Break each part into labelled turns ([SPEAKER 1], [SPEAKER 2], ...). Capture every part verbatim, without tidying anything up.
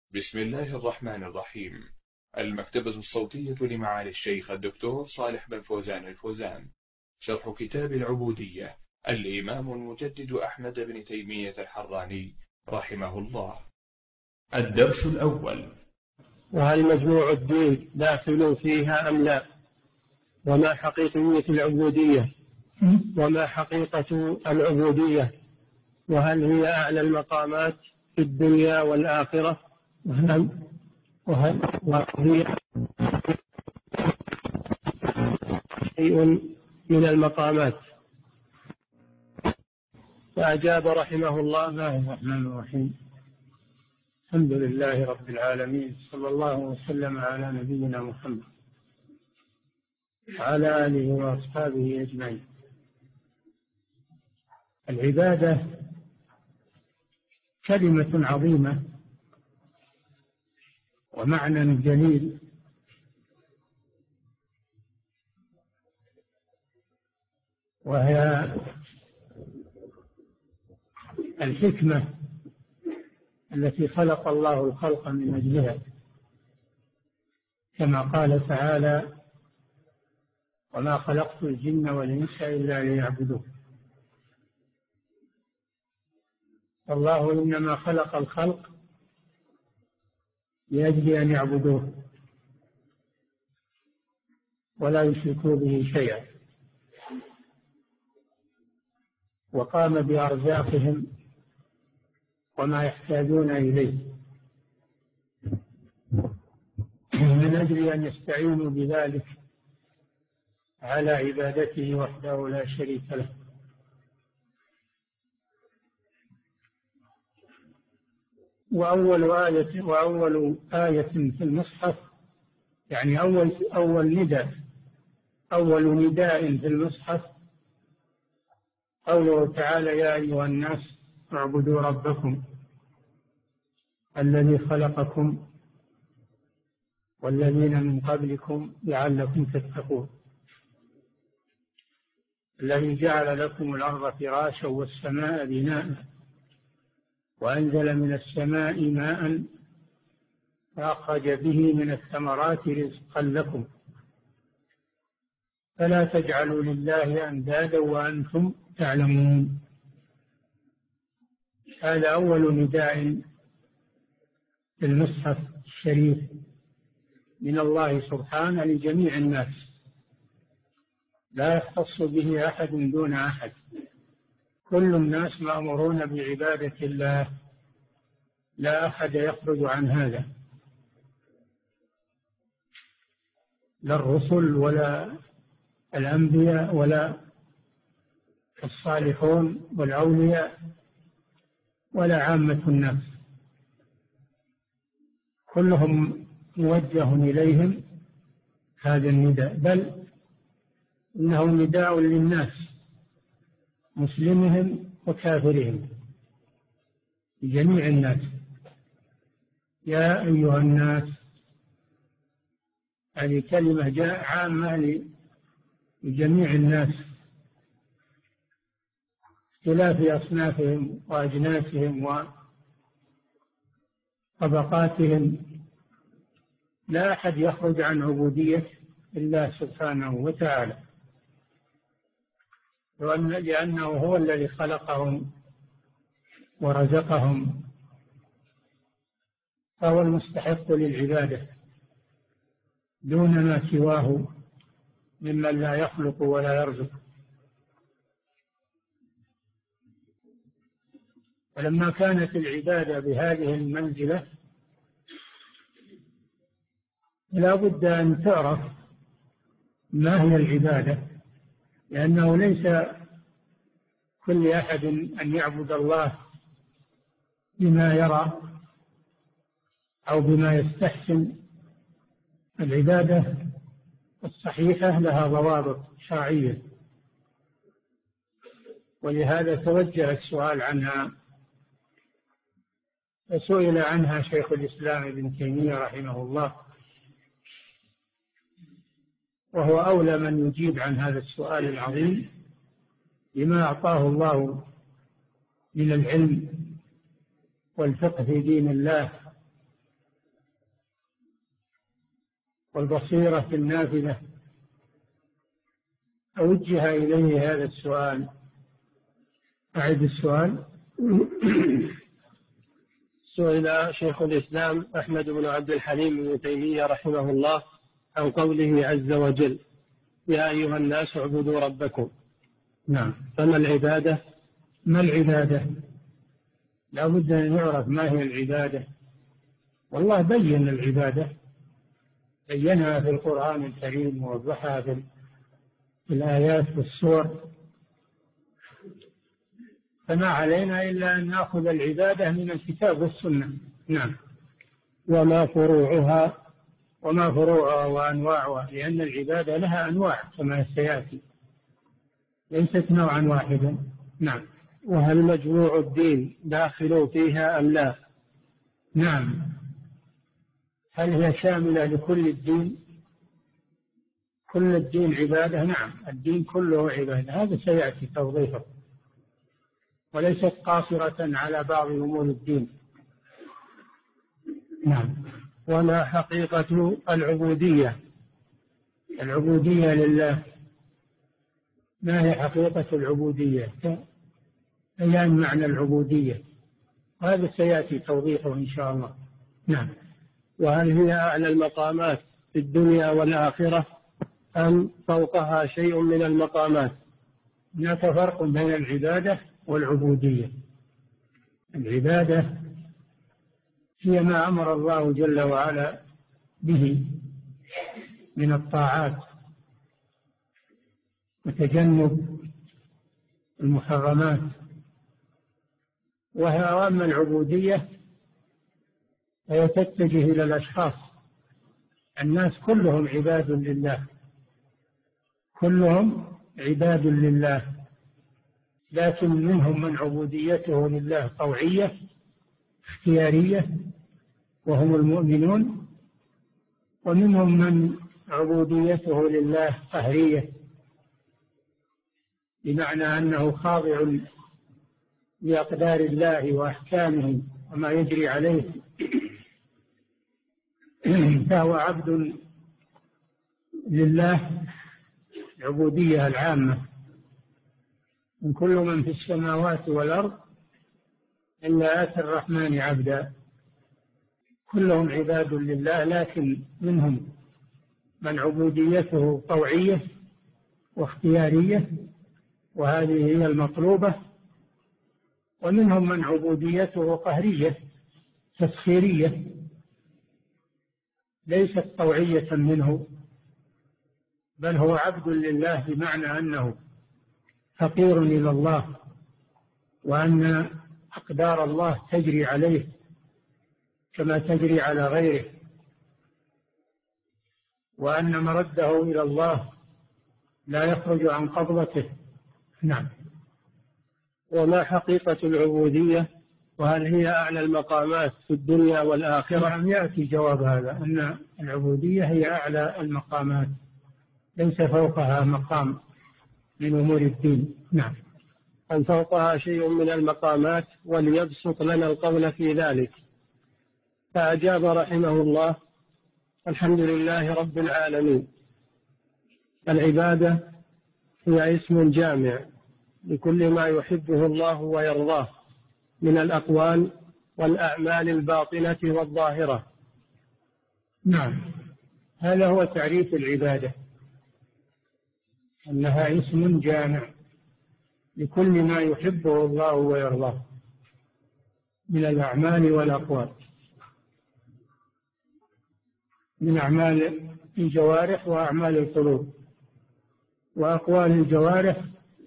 [SPEAKER 1] بسم الله الرحمن الرحيم. المكتبة الصوتية لمعالي الشيخ الدكتور صالح بن فوزان الفوزان. شرح كتاب العبودية الإمام المجدد أحمد بن تيمية الحراني رحمه الله. الدرس الأول:
[SPEAKER 2] وهل مجموع الدين داخل فيها أم لا؟ وما حقيقية العبودية؟ وما حقيقة العبودية؟ وهل هي أعلى المقامات في الدنيا والآخرة؟ وهل وهي شيء من المقامات؟ فأجاب رحمه الله: الله الرحمن الرحيم، الحمد لله رب العالمين، صلى الله وسلم على نبينا محمد وعلى آله وأصحابه أجمعين. العبادة كلمة عظيمة ومعنى جليل، وهي الحكمة التي خلق الله الخلق من أجلها، كما قال تعالى: وما خلقت الجن والإنس إلا ليعبدون. الله إنما خلق الخلق لأجل أن يعبدوه ولا يشركوا به شيئا، وقام بأرزاقهم وما يحتاجون إليه من أجل أن يستعينوا بذلك على عبادته وحده لا شريك له. وأول آية وأول آية في المصحف، يعني أول أول نداء أول نداء في المصحف قوله تعالى: يا أيها الناس اعبدوا ربكم الذي خلقكم والذين من قبلكم لعلكم تتقون، الذي جعل لكم الأرض فراشا والسماء بناء وأنزل من السماء ماء فأخرج به من الثمرات رزقا لكم فلا تجعلوا لله أندادا وأنتم تعلمون. هذا أول نداء في المصحف الشريف من الله سبحانه لجميع الناس، لا يختص به أحد دون أحد، كل الناس مأمورون بعبادة الله، لا أحد يخرج عن هذا، لا الرسل ولا الأنبياء ولا الصالحون والأولياء ولا عامة الناس، كلهم موجه إليهم هذا النداء، بل إنه نداء للناس مسلمهم وكافرهم، لجميع الناس. يا أيها الناس، هذه كلمة جاء عامة لجميع الناس، اختلاف أصنافهم وأجناسهم وطبقاتهم، لا أحد يخرج عن عبودية الله سبحانه وتعالى، لأنه هو الذي خلقهم ورزقهم، فهو المستحق للعبادة دون ما سواه ممن لا يخلق ولا يرزق. ولما كانت العبادة بهذه المنزلة لا بد أن تعرف ما هي العبادة، لأنه ليس كل أحد أن يعبد الله بما يرى أو بما يستحسن. العبادة الصحيحة لها ضوابط شرعية، ولهذا توجه السؤال عنها، فسئل عنها شيخ الإسلام ابن تيمية رحمه الله، وهو أولى من يجيب عن هذا السؤال العظيم بما أعطاه الله من العلم والفقه في دين الله والبصيرة النافذة. أوجه إليه هذا السؤال. أعد السؤال.
[SPEAKER 3] سئل شيخ الإسلام أحمد بن عبد الحليم بن تيمية رحمه الله عن قوله عز وجل: يا أيها الناس اعبدوا ربكم.
[SPEAKER 2] نعم.
[SPEAKER 3] فما العبادة؟
[SPEAKER 2] ما العبادة؟ لا بد أن يعرف ما هي العبادة. والله بين العبادة، بينها في القرآن الكريم ووضحها في الآيات والسور، فما علينا إلا أن نأخذ العبادة من الكتاب والسنة. نعم.
[SPEAKER 3] وما فروعها؟
[SPEAKER 2] وما فروعها وأنواعها، لأن العبادة لها أنواع كما سيأتي، ليست نوعا واحدا. نعم.
[SPEAKER 3] وهل مجموع الدين داخل فيها أم لا؟
[SPEAKER 2] نعم. هل هي شاملة لكل الدين؟ كل الدين عبادة؟ نعم، الدين كله عبادة، هذا سيأتي توضيحه، وليست قاصرة على بعض أمور الدين. نعم.
[SPEAKER 3] وما حقيقة العبودية؟
[SPEAKER 2] العبودية لله. ما هي حقيقة العبودية؟ بيان معنى العبودية، وهذا سيأتي توضيحه إن شاء الله. نعم.
[SPEAKER 3] وهل هي أعلى المقامات في الدنيا والآخرة أم فوقها شيء من المقامات؟
[SPEAKER 2] هناك فرق بين العبادة والعبودية. العبادة هي ما أمر الله جل وعلا به من الطاعات وتجنب المحرمات، وأما العبودية فهي تتجه إلى الأشخاص. الناس كلهم عباد لله، كلهم عباد لله، لكن منهم من عبوديته لله طوعية اختيارية وهم المؤمنون، ومنهم من عبوديته لله قهرية، بمعنى أنه خاضع لأقدار الله وأحكامه وما يجري عليه، فهو عبد لله العبودية العامة. من كل من في السماوات والأرض إلا آتي الرحمن عبدا، كلهم عباد لله، لكن منهم من عبوديته طوعية واختيارية، وهذه هي المطلوبة، ومنهم من عبوديته قهرية تسخيرية ليست طوعية منه، بل هو عبد لله بمعنى أنه فقير إلى الله، وأن أقدار الله تجري عليه كما تجري على غيره، وأن مرده إلى الله لا يخرج عن قبضته. نعم.
[SPEAKER 3] وما حقيقة العبودية؟ وهل هي أعلى المقامات في الدنيا والآخرة؟
[SPEAKER 2] نعم، يأتي جواب هذا، أن العبودية هي أعلى المقامات، ليس فوقها مقام من أمور الدين. نعم.
[SPEAKER 3] أن فوقها شيء من المقامات، وليبسط لنا القول في ذلك. فأجاب رحمه الله: الحمد لله رب العالمين. العبادة هي اسم جامع لكل ما يحبه الله ويرضاه من الأقوال والأعمال الباطنة والظاهرة.
[SPEAKER 2] نعم، هذا هو تعريف العبادة، أنها اسم جامع لكل ما يحبه الله ويرضاه من الأعمال والأقوال، من أعمال الجوارح وأعمال القلوب، وأقوال الجوارح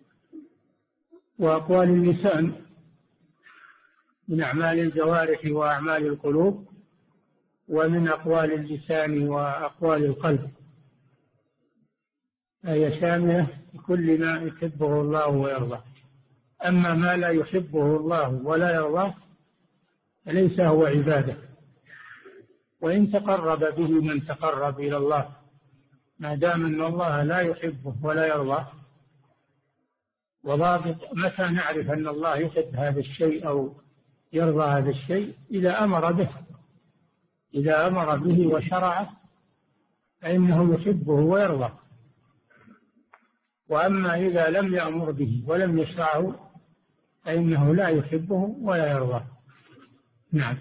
[SPEAKER 2] وأقوال اللسان، من أعمال الجوارح وأعمال القلوب، ومن أقوال اللسان وأقوال القلب، هي شاملة لكل ما يحبه الله ويرضاه. أما ما لا يحبه الله ولا يرضاه فليس هو عبادة، وإن تقرب به من تقرب إلى الله، ما دام أن الله لا يحبه ولا يرضاه. وضابط متى نعرف أن الله يحب هذا الشيء أو يرضى هذا الشيء؟ إذا أمر به، إذا أمر به وشرعه فإنه يحبه ويرضى. وأما إذا لم يأمر به ولم يشرعه فإنه لا يحبه ولا يرضى. نعم.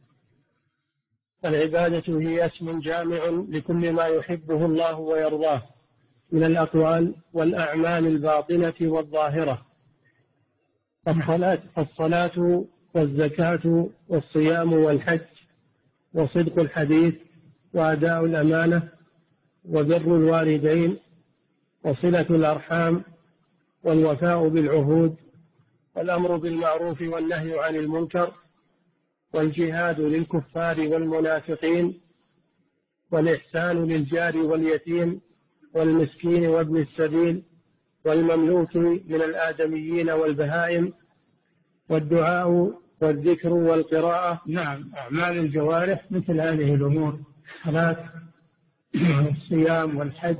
[SPEAKER 3] العبادة هي اسم جامع لكل ما يحبه الله ويرضاه من الأقوال والأعمال الباطنة والظاهرة. فالصلاة, فالصلاة والزكاة والصيام والحج وصدق الحديث وأداء الأمانة وبر الوالدين وصلة الأرحام والوفاء بالعهود والأمر بالمعروف والنهي عن المنكر والجهاد للكفار والمنافقين والإحسان للجار واليتيم والمسكين وابن السبيل والمملوك من الآدميين والبهائم والدعاء والذكر والقراءة.
[SPEAKER 2] نعم. أعمال الجوارح مثل هذه الأمور: الصلاة والصيام والحج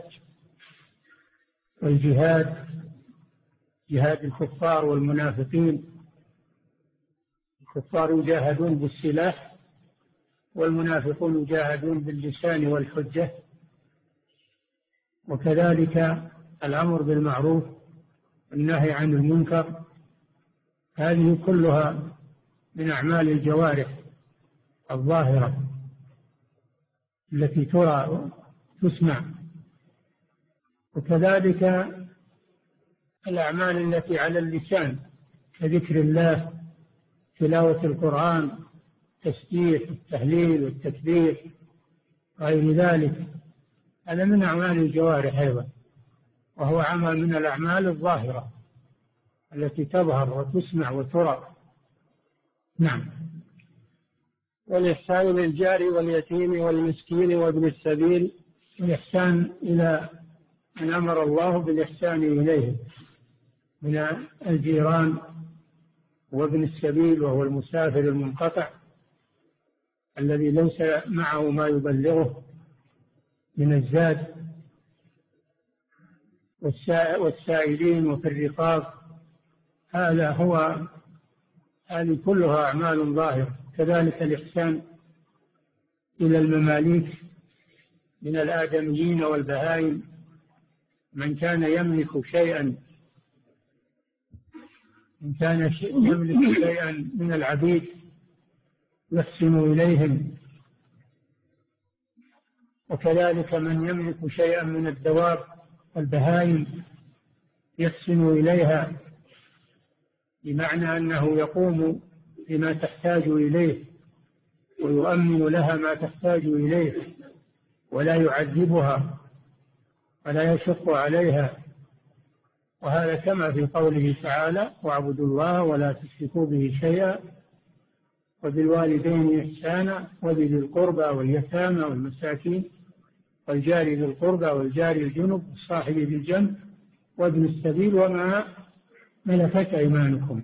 [SPEAKER 2] والجهاد، جهاد الكفار والمنافقين. الكفار يجاهدون بالسلاح والمنافقون يجاهدون باللسان والحجة. وكذلك الأمر بالمعروف والنهي عن المنكر، هذه كلها من أعمال الجوارح الظاهرة التي ترى تسمع. وكذلك الأعمال التي على اللسان كذكر الله، تلاوة القرآن، التسبيح التهليل والتكبير غير ذلك، هذا من أعمال الجوارح أيضا، وهو عمل من الأعمال الظاهرة التي تظهر وتسمع وترى. نعم.
[SPEAKER 3] والإحسان للجار واليتيم والمسكين وابن السبيل،
[SPEAKER 2] الإحسان إلى من أمر الله بالإحسان إليه من الجيران وابن السبيل وهو المسافر المنقطع الذي ليس معه ما يبلغه من الزاد، والسائلين وفي الرقاب. هذا هو هذه كلها أعمال ظاهرة. كذلك الإحسان إلى المماليك من الآدميين والبهائم، من كان يملك شيئا من كان يملك شيئا من العبيد يحسن إليهم، وكذلك من يملك شيئا من الدواب والبهائم يحسن إليها، بمعنى أنه يقوم بما تحتاج إليه ويؤمن لها ما تحتاج إليه ولا يعذبها ولا يشق عليها. وهذا كما في قوله تعالى: واعبدوا الله ولا تشركوا به شيئا وبالوالدين إحسانا وبذي القربى واليتامى والمساكين والجار ذي القربى والجار الجنب والصاحب بالجنب وابن السبيل وما ملكت أيمانكم.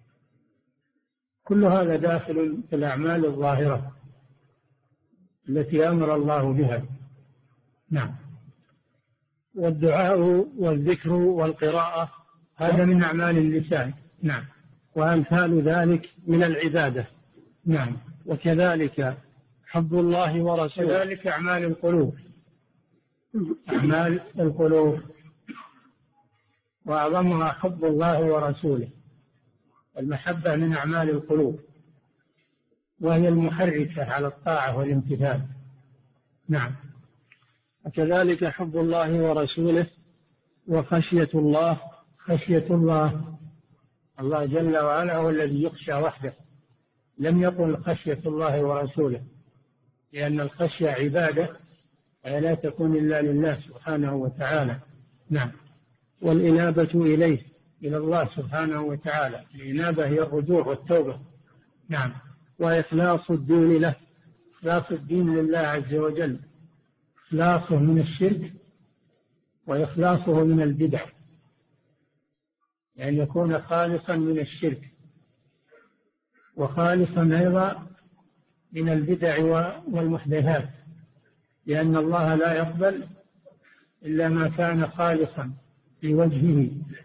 [SPEAKER 2] كل هذا داخل في الأعمال الظاهرة التي أمر الله بها. نعم.
[SPEAKER 3] والدعاء والذكر والقراءة،
[SPEAKER 2] هذا من أعمال اللسان. نعم.
[SPEAKER 3] وأمثال ذلك من العبادة.
[SPEAKER 2] نعم.
[SPEAKER 3] وكذلك حب الله ورسوله،
[SPEAKER 2] كذلك أعمال القلوب، أعمال القلوب وأعظمها حب الله ورسوله. المحبة من أعمال القلوب وهي المحركة على الطاعة والامتثال. نعم.
[SPEAKER 3] وكذلك حب الله ورسوله وخشية الله.
[SPEAKER 2] خشية الله، الله جل وعلا هو الذي يخشى وحده، لم يقل خشية الله ورسوله، لأن الخشية عبادة لا تكون إلا لله سبحانه وتعالى. نعم.
[SPEAKER 3] والإنابة إليه،
[SPEAKER 2] إلى الله سبحانه وتعالى. الإنابة هي الرجوع والتوبة. نعم.
[SPEAKER 3] وإخلاص الدين له،
[SPEAKER 2] إخلاص الدين لله عز وجل، إخلاصه من الشرك وإخلاصه من البدع، يعني يكون خالصا من الشرك وخالصا أيضا من البدع والمحدثات، لأن الله لا يقبل إلا ما كان خالصا لوجهه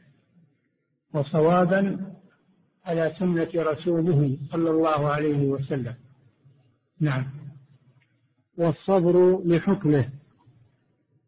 [SPEAKER 2] وصوابا على سنة رسوله صلى الله عليه وسلم. نعم.
[SPEAKER 3] والصبر لحكمه،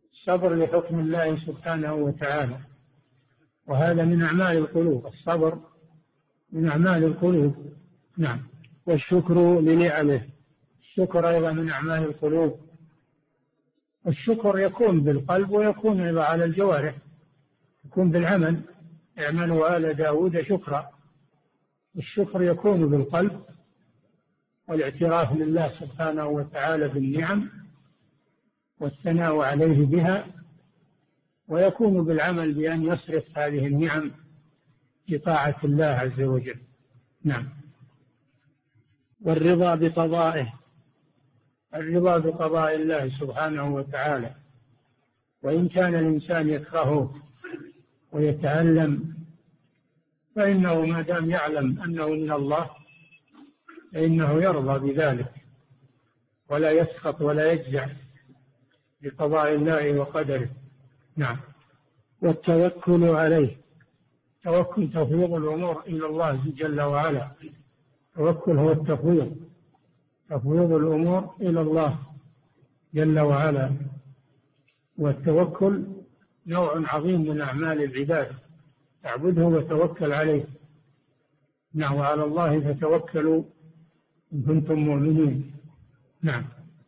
[SPEAKER 2] الصبر لحكم الله سبحانه وتعالى، وهذا من أعمال القلوب، الصبر من أعمال القلوب. نعم.
[SPEAKER 3] والشكر لنعمه،
[SPEAKER 2] الشكر أيضا من أعمال القلوب. الشكر يكون بالقلب ويكون أيضا على الجوارح، يكون بالعمل. اعملوا آل داود شكرا. الشكر يكون بالقلب والاعتراف لله سبحانه وتعالى بالنعم والثناء عليه بها، ويكون بالعمل بأن يصرف هذه النعم بطاعة الله عز وجل. نعم.
[SPEAKER 3] والرضا بقضائه،
[SPEAKER 2] الرضا بقضاء الله سبحانه وتعالى، وإن كان الإنسان يكرهه ويتألم فإنه ما دام يعلم أنه من الله فإنه يرضى بذلك ولا يسخط ولا يجزع بقضاء الله وقدره. نعم.
[SPEAKER 3] والتوكل عليه،
[SPEAKER 2] توكل تفويض الأمور إلى الله جل وعلا. التوكل هو التفويض، تفويض الأمور إلى الله جل وعلا. والتوكل نوع عظيم من أعمال العباد، تعبده وتوكل عليه. نعم. وعلى الله فتوكلوا إن كنتم مؤمنين. نعم.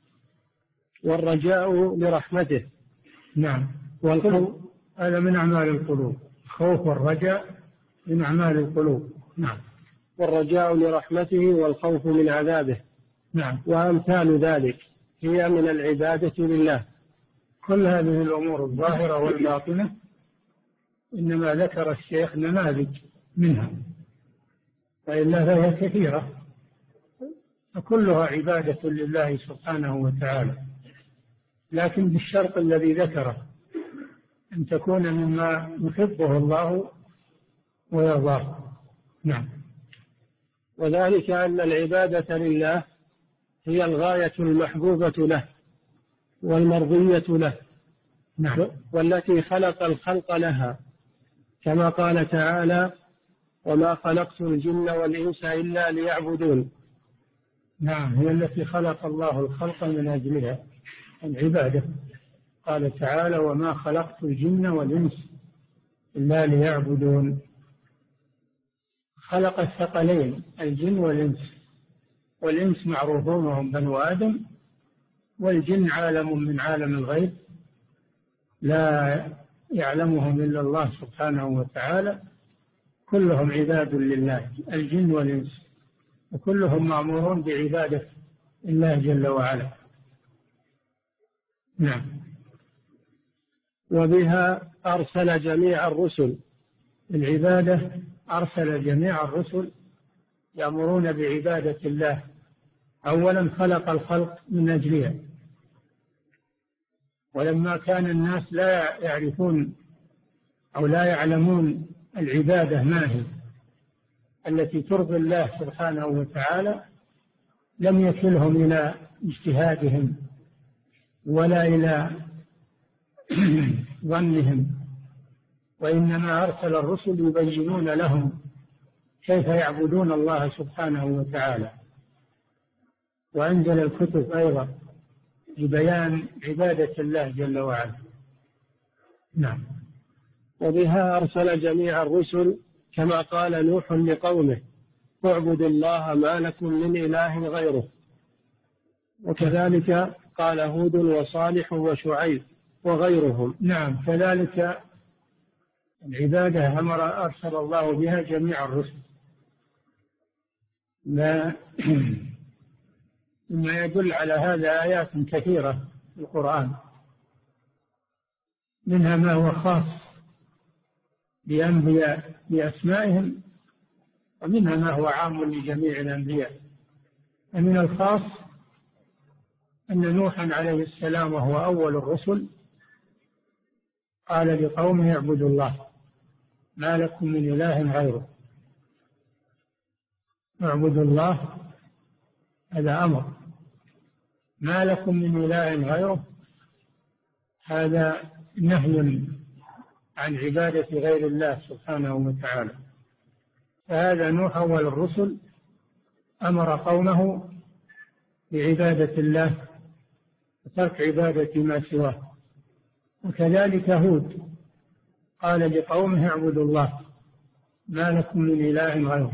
[SPEAKER 3] والرجاء لرحمته.
[SPEAKER 2] نعم.
[SPEAKER 3] والخوف،
[SPEAKER 2] هذا من أعمال القلوب، خوف والرجاء من أعمال القلوب. نعم.
[SPEAKER 3] والرجاء لرحمته والخوف من عذابه.
[SPEAKER 2] نعم.
[SPEAKER 3] وأمثال ذلك هي من العبادة لله.
[SPEAKER 2] كل هذه الأمور الظاهرة والباطنة إنما ذكر الشيخ نماذج منها، وإلا فهي كثيرة، فكلها عبادة لله سبحانه وتعالى، لكن بالشرط الذي ذكره، أن تكون مما يحبه الله ويرضاه. نعم.
[SPEAKER 3] وذلك أن العبادة لله هي الغاية المحبوبة له والمرضية له.
[SPEAKER 2] نعم.
[SPEAKER 3] والتي خلق الخلق لها، كما قال تعالى: وما خلقت الجن والإنس إلا ليعبدون.
[SPEAKER 2] نعم. هي التي خلق الله الخلق من أجلها العبادة. قال تعالى: وما خلقت الجن والإنس إلا ليعبدون. خلق الثقلين الجن والإنس، والإنس معروفون وهم بنو آدم، والجن عالم من عالم الغيب لا يعلمهم إلا الله سبحانه وتعالى، كلهم عباد لله الجن والإنس، وكلهم مأمورون بعبادة الله جل وعلا. نعم.
[SPEAKER 3] وبها أرسل جميع الرسل.
[SPEAKER 2] العبادة أرسل جميع الرسل يأمرون بعبادة الله. أولا خلق الخلق من أجلها، ولما كان الناس لا يعرفون أو لا يعلمون العبادة ما هي التي ترضي الله سبحانه وتعالى، لم يكلهم إلى اجتهادهم ولا إلى ظنهم، وإنما أرسل الرسل يبينون لهم كيف يعبدون الله سبحانه وتعالى، وأنزل الكتب أيضا لبيان عبادة الله جل وعلا. نعم.
[SPEAKER 3] وبها أرسل جميع الرسل، كما قال نوح لقومه: اعبدوا الله ما لكم من إله غيره. وكذلك قال هود وصالح وشعيب وغيرهم.
[SPEAKER 2] نعم. كذلك العبادة أمر أرسل الله بها جميع الرسل. لا مما يدل على هذا آيات كثيرة في القرآن، منها ما هو خاص بأنبياء بأسمائهم، ومنها ما هو عام لجميع الأنبياء. ومن الخاص أن نوحا عليه السلام وهو أول الرسل قال لقومه: اعبدوا الله ما لكم من إله غيره. اعبدوا الله، هذا أمر. ما لكم من إله غيره، هذا نهي عن عبادة غير الله سبحانه وتعالى. فهذا نوح أول الرسل أمر قومه بعبادة الله وترك عبادة ما سواه، وكذلك هود قال لقومه اعبدوا الله ما لكم من إله غيره.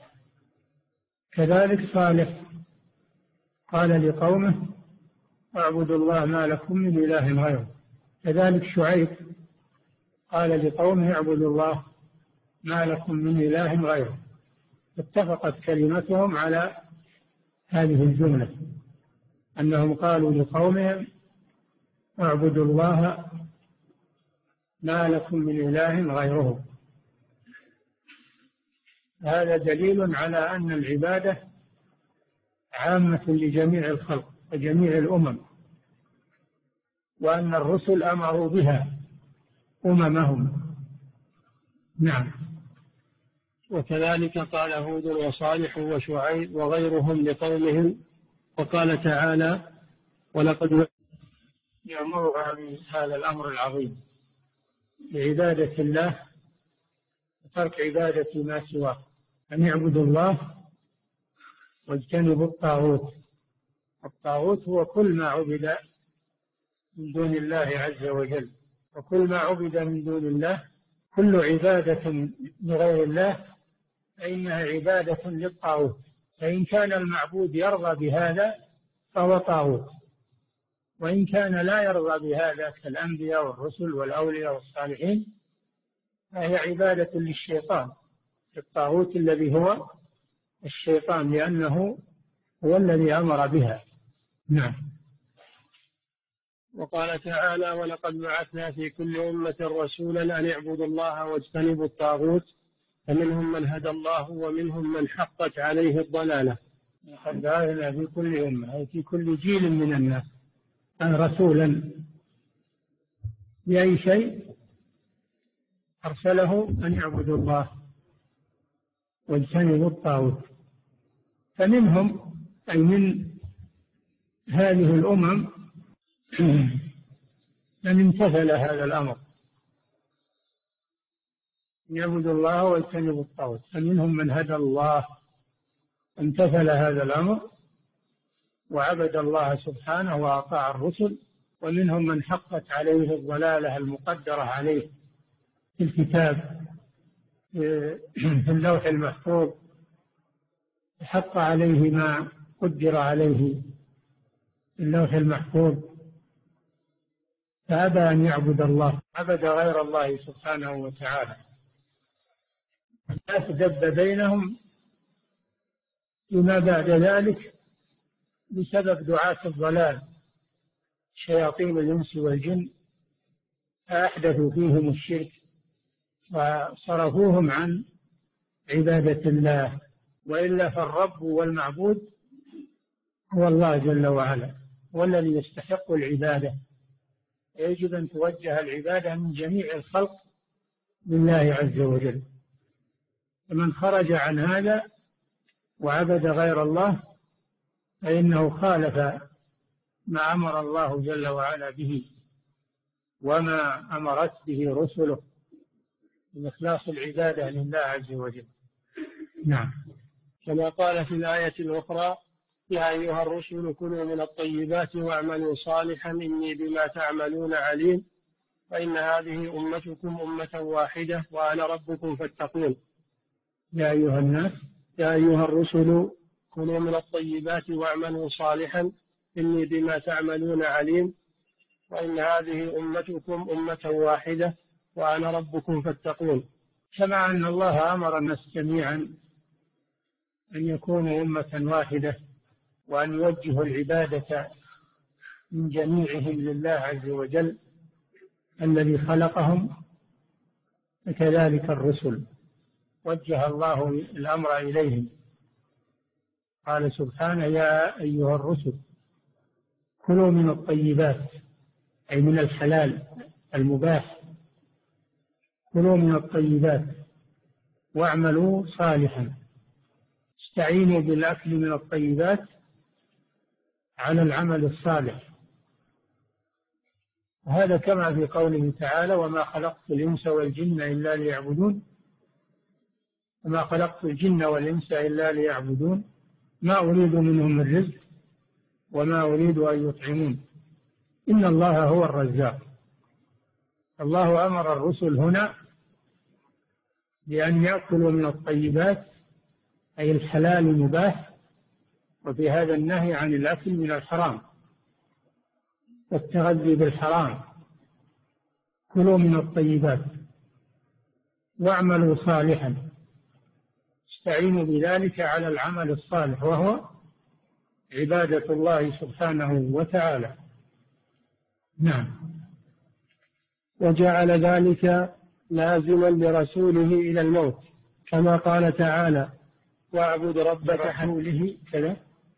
[SPEAKER 2] كذلك صالح قال لقومه اعبدوا الله ما لكم من إله غيره. كذلك شعيب قال لقومه اعبدوا الله ما لكم من إله غيره. اتفقت كلمتهم على هذه الجملة أنهم قالوا لقومهم اعبدوا الله ما لكم من إله غيره. هذا دليل على أن العبادة عامة لجميع الخلق وجميع الأمم، وأن الرسل أمروا بها أممهم. نعم.
[SPEAKER 3] وكذلك قال هود وصالح وشعيب وغيرهم لقومهم. وقال تعالى ولقد
[SPEAKER 2] يأمرها بهذا الأمر العظيم بعبادة الله وترك عبادة ما سواه، أن يعبدوا الله واجتنبوا الطاغوت. الطاغوت هو كل ما عبد من دون الله عز وجل، وكل ما عبد من دون الله كل عبادة لغير الله فإنها عبادة للطاغوت، فإن كان المعبود يرضى بهذا فهو طاغوت، وإن كان لا يرضى بهذا كالأنبياء والرسل والأولياء والصالحين فهي عبادة للشيطان، الطاغوت الذي هو الشيطان، لأنه هو الذي أمر بها. نعم.
[SPEAKER 3] وقال تعالى ولقد بعثنا في كل أمة رسولا أن اعبدوا الله واجتنبوا الطاغوت فمنهم من هدى الله ومنهم من حقت عليه الضلالة.
[SPEAKER 2] لقد بعثنا في كل أمة أي في كل جيل من الناس رسولا بأي شيء أرسله أن يعبدوا الله واجتنبوا الطاغوت. فمنهم أي من هذه الأمم من امتثل هذا الأمر يعبدوا الله واجتنبوا الطاغوت، فمنهم من هدى الله امتثل هذا الأمر وعبد الله سبحانه وأطاع الرسل، ومنهم من حقت عليه الضلالة المقدرة عليه في الكتاب في اللوح المحفوظ، حق عليه ما قدر عليه في اللوح المحفوظ فأبى أن يعبد الله، عبد غير الله سبحانه وتعالى. الناس دب بينهم فيما بعد ذلك بسبب دعاة الضلال شياطين الإنس والجن، فأحدثوا فيهم الشرك وصرفوهم عن عبادة الله، وإلا فالرب والمعبود هو الله جل وعلا، هو الذي يستحق العبادة، يجب أن توجه العبادة من جميع الخلق لله عز وجل. فمن خرج عن هذا وعبد غير الله فإنه خالف ما أمر الله جل وعلا به وما أمرت به رسله من إخلاص العبادة لله عز وجل. نعم.
[SPEAKER 3] كما قال في الآية الأخرى يا أيها الرسل كلوا من الطيبات واعملوا صالحا إني بما تعملون عليم فإن هذه أمتكم أمة واحدة وأنا ربكم فاتقون.
[SPEAKER 2] يا أيها الناس
[SPEAKER 3] يا أيها الرسل كلوا من الطيبات واعملوا صالحا إني بما تعملون عليم وإن هذه أمتكم أمة واحدة وأنا ربكم فاتقون.
[SPEAKER 2] كما أن الله أمر الناس جميعا أن يكونوا أمة واحدة وأن يوجهوا العبادة من جميعهم لله عز وجل الذي خلقهم، فكذلك الرسل وجه الله الأمر إليهم. قال سبحانه يا أيها الرسل كلوا من الطيبات أي من الحلال المباح، كلوا من الطيبات واعملوا صالحا، استعينوا بالأكل من الطيبات على العمل الصالح. هذا كما في قوله تعالى وما خلقت الإنس والجن إلا ليعبدون، وما خلقت الجن والإنس إلا ليعبدون ما أريد منهم من رزق وما أريد أن يطعمون إن الله هو الرزاق الله أمر الرسل هنا بأن يأكلوا من الطيبات أي الحلال المباح، وفي هذا النهي عن الأكل من الحرام والتغذي بالحرام. كلوا من الطيبات واعملوا صالحا، استعينوا بذلك على العمل الصالح وهو عبادة الله سبحانه وتعالى. نعم.
[SPEAKER 3] وجعل ذلك لازما لرسوله إلى الموت، كما قال تعالى: واعبد ربك
[SPEAKER 2] برسوله كذا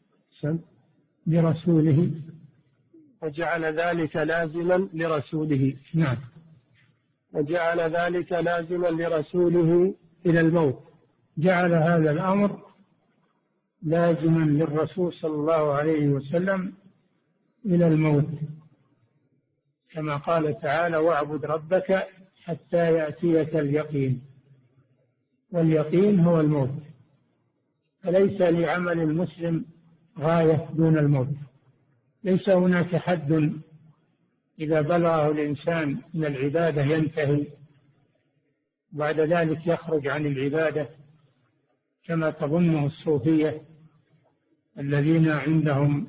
[SPEAKER 2] برسوله.
[SPEAKER 3] وجعل ذلك لازما لرسوله.
[SPEAKER 2] نعم.
[SPEAKER 3] وجعل ذلك لازما لرسوله إلى الموت،
[SPEAKER 2] جعل هذا الأمر لازما للرسول صلى الله عليه وسلم إلى الموت، كما قال تعالى: واعبد ربك حتى يأتيك اليقين. واليقين هو الموت، فليس لعمل المسلم غاية دون الموت. ليس هناك حد إذا بلغه الإنسان من العبادة ينتهي، بعد ذلك يخرج عن العبادة كما تظنه الصوفية الذين عندهم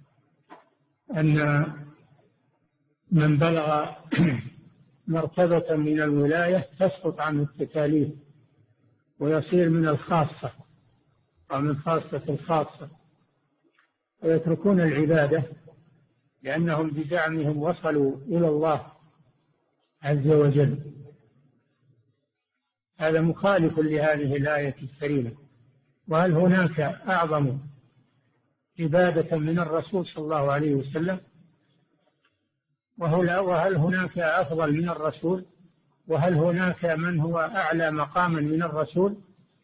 [SPEAKER 2] أن من بلغ مرتبة من الولاية تسقط عنه التكاليف ويصير من الخاصة ومن خاصة الخاصة، ويتركون العبادة لأنهم بزعمهم وصلوا إلى الله عز وجل. هذا مخالف لهذه الآية الكريمة. وهل هناك أعظم عبادة من الرسول صلى الله عليه وسلم؟ وهل هناك أفضل من الرسول؟ وهل هناك من هو أعلى مقاما من الرسول؟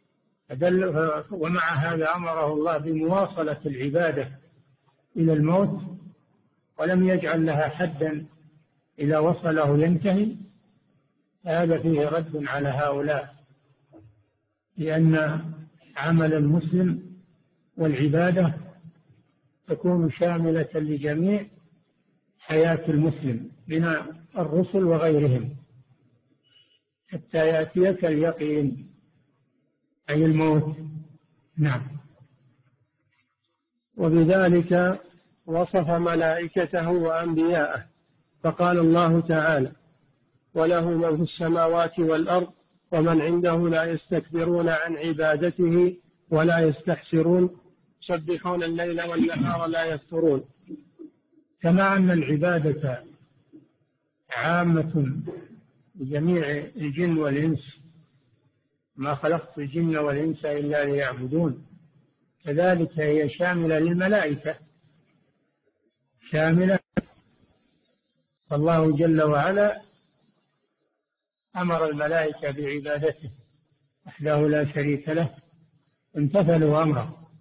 [SPEAKER 2] ومع هذا أمره الله بمواصلة العبادة إلى الموت، ولم يجعل لها حدا إذا وصله ينتهي. هذا فيه رد على هؤلاء، لأن عمل المسلم والعبادة تكون شاملة لجميع حياة المسلم من الرسل وغيرهم حتى يأتيك اليقين أي الموت. نعم.
[SPEAKER 3] وبذلك وصف ملائكته وأنبياءه، فقال الله تعالى: وله من في السماوات والأرض ومن عنده لا يستكبرون عن عبادته ولا يستحسرون يسبحون الليل والنهار لا يفترون.
[SPEAKER 2] كما أن العبادة عامة لجميع الجن والإنس، ما خلقت الجن والإنس إلا ليعبدون، كذلك هي شاملة للملائكة، شاملة. فالله جل وعلا أمر الملائكة بعبادته وحده لا شريك له، امتثلوا أمره.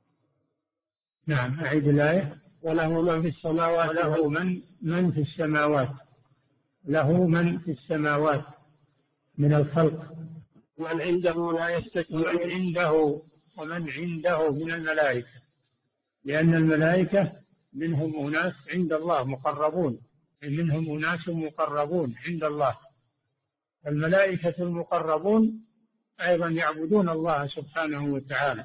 [SPEAKER 2] نعم. أعيد الآية.
[SPEAKER 3] وله من في السماوات
[SPEAKER 2] وله من من في السماوات له من في السماوات من الخلق،
[SPEAKER 3] من عنده لا يستكبرون
[SPEAKER 2] ومن عنده ومن عنده من الملائكة، لأن الملائكة منهم أناس عند الله مقربون، منهم أناس مقربون عند الله. الملائكة المقربون أيضا يعبدون الله سبحانه وتعالى.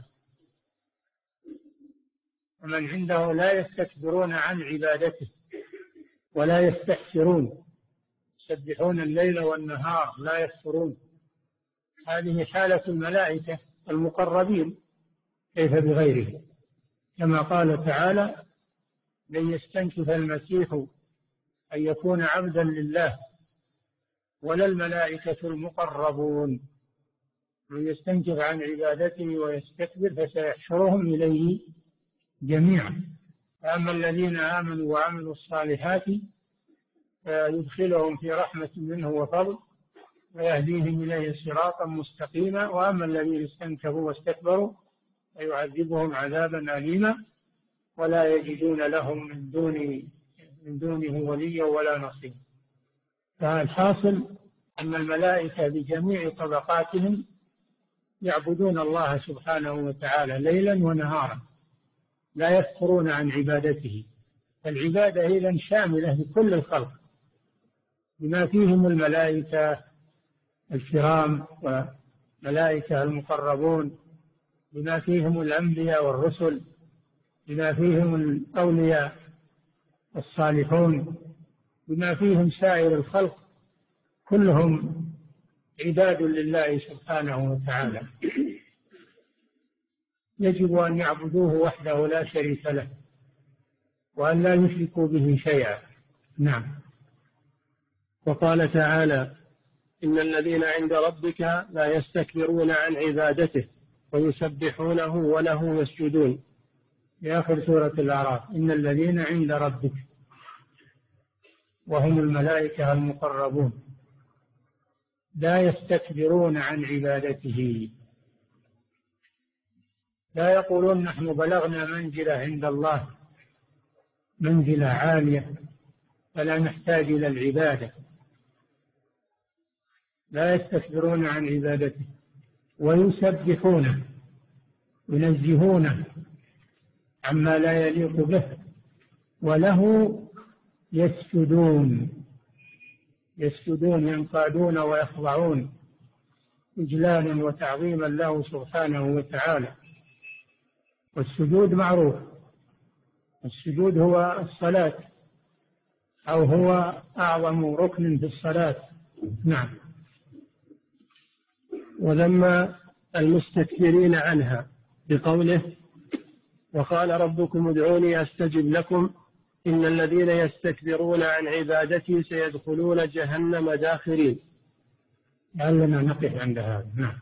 [SPEAKER 2] ومن عنده لا يستكبرون عن عبادته ولا يستحسرون يسبحون الليل والنهار لا يفترون. هذه حالة الملائكة المقربين، كيف بغيره؟ كما قال تعالى: لن يستنكف المسيح أن يكون عبدا لله ولا الملائكة المقربون. من يستنكف عن عبادته ويستكبر فسيحشرهم إليه جميعا. فأما الذين آمنوا وعملوا الصالحات فيدخلهم في رحمة منه وفضل ويهديهم إليه صراطا مستقيما. وأما الذين استنكفوا واستكبروا فيعذبهم عذابا أليما ولا يجدون لهم من دونه من دونه وليا ولا نصيرا. فالحاصل أن الملائكة بجميع طبقاتهم يعبدون الله سبحانه وتعالى ليلا ونهارا، لا يفترون عن عبادته. فالعبادة إذن شاملة لكل الخلق، بما فيهم الملائكة الكرام وملائكة المقربون، بما فيهم الأنبياء والرسل، بما فيهم الأولياء الصالحون، بما فيهم سائر الخلق، كلهم عباد لله سبحانه وتعالى، يجب أن يعبدوه وحده لا شريك له، وأن لا يشركوا به شيئا. نعم.
[SPEAKER 3] وقال تعالى: إن الذين عند ربك لا يستكبرون عن عبادته ويسبحونه وله يسجدون.
[SPEAKER 2] في آخر سورة الأعراف: إن الذين عند ربك، وهم الملائكة المقربون، لا يستكبرون عن عبادته، لا يقولون نحن بلغنا منزلة عند الله، منزلة عالية فلا نحتاج إلى العبادة. لا يستكبرون عن عبادته ويسبحونه، ينزهونه عما لا يليق به، وله يسجدون، يسجدون ينقادون ويخضعون إجلالا وتعظيما له سبحانه وتعالى. والسجود معروف، السجود هو الصلاة، أو هو أعظم ركن في الصلاة. نعم.
[SPEAKER 3] وذم المستكبرين عنها بقوله: وقال ربكم ادعوني أستجب لكم إن الذين يستكبرون عن عبادتي سيدخلون جهنم داخرين.
[SPEAKER 2] لعلنا نقف عند هذا. نعم.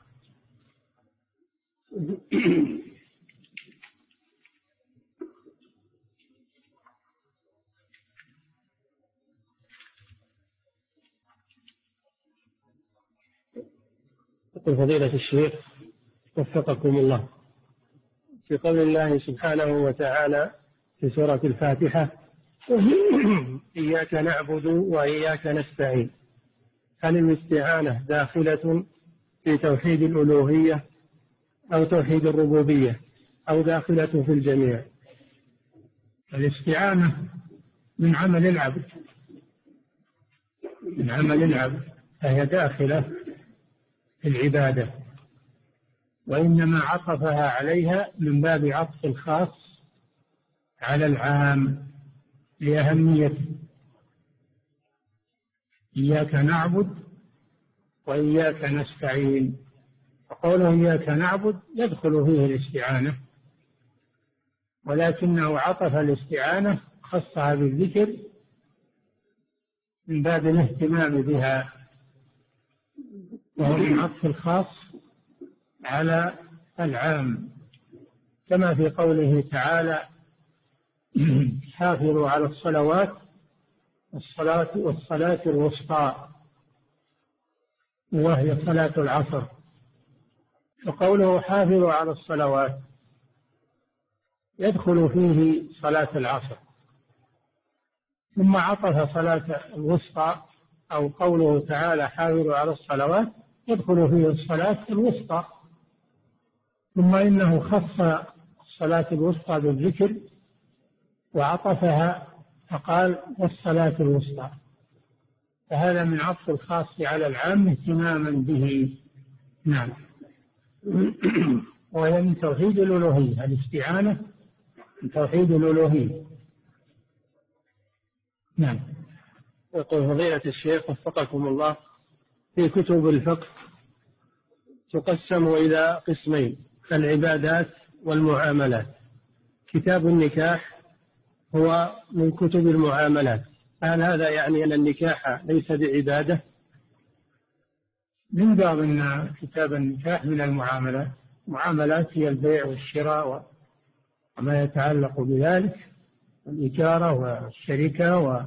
[SPEAKER 3] يقول فضيلة الشيخ وفقكم الله: في قول الله سبحانه وتعالى في سورة الفاتحة: إياك نعبد وإياك نستعين، هل الاستعانة داخلة في توحيد الألوهية أو توحيد الربوبية أو داخلة في الجميع؟
[SPEAKER 2] الاستعانة من عمل العبد، من عمل العبد، فهي داخلة في العبادة، وإنما عطفها عليها من باب عطف الخاص على العام لأهميته. إياك نعبد وإياك نستعين، وقوله إياك نعبد يدخل فيه الاستعانة، ولكنه عطف الاستعانة خصها بالذكر من باب الاهتمام بها، وهو من عطف الخاص على العام، كما في قوله تعالى: حافظوا على الصلوات والصلاة والصلاة الوسطى، وهي صلاة العصر. وقوله حافظوا على الصلوات يدخل فيه صلاة العصر، ثم عطف صلاة الوسطى، أو قوله تعالى حافظوا على الصلوات يدخل فيه الصلاة الوسطى، ثم إنه خص الصلاة الوسطى بالذكر وعطفها فقال والصلاة الوسطى، فهذا من عطف الخاص على العام اهتماما به. نعم. وهي من توحيد الألوهية، الاستعانة من توحيد الألوهية. نعم.
[SPEAKER 3] يقول فضيلة الشيخ وفقكم الله: في كتب الفقه تقسم إلى قسمين: العبادات والمعاملات. كتاب النكاح هو من كتب المعاملات، هل هذا يعني أن النكاح ليس بعبادة؟
[SPEAKER 2] من باب أن كتاب النكاح من المعاملات، المعاملات هي البيع والشراء وما يتعلق بذلك، الإجارة والشركة و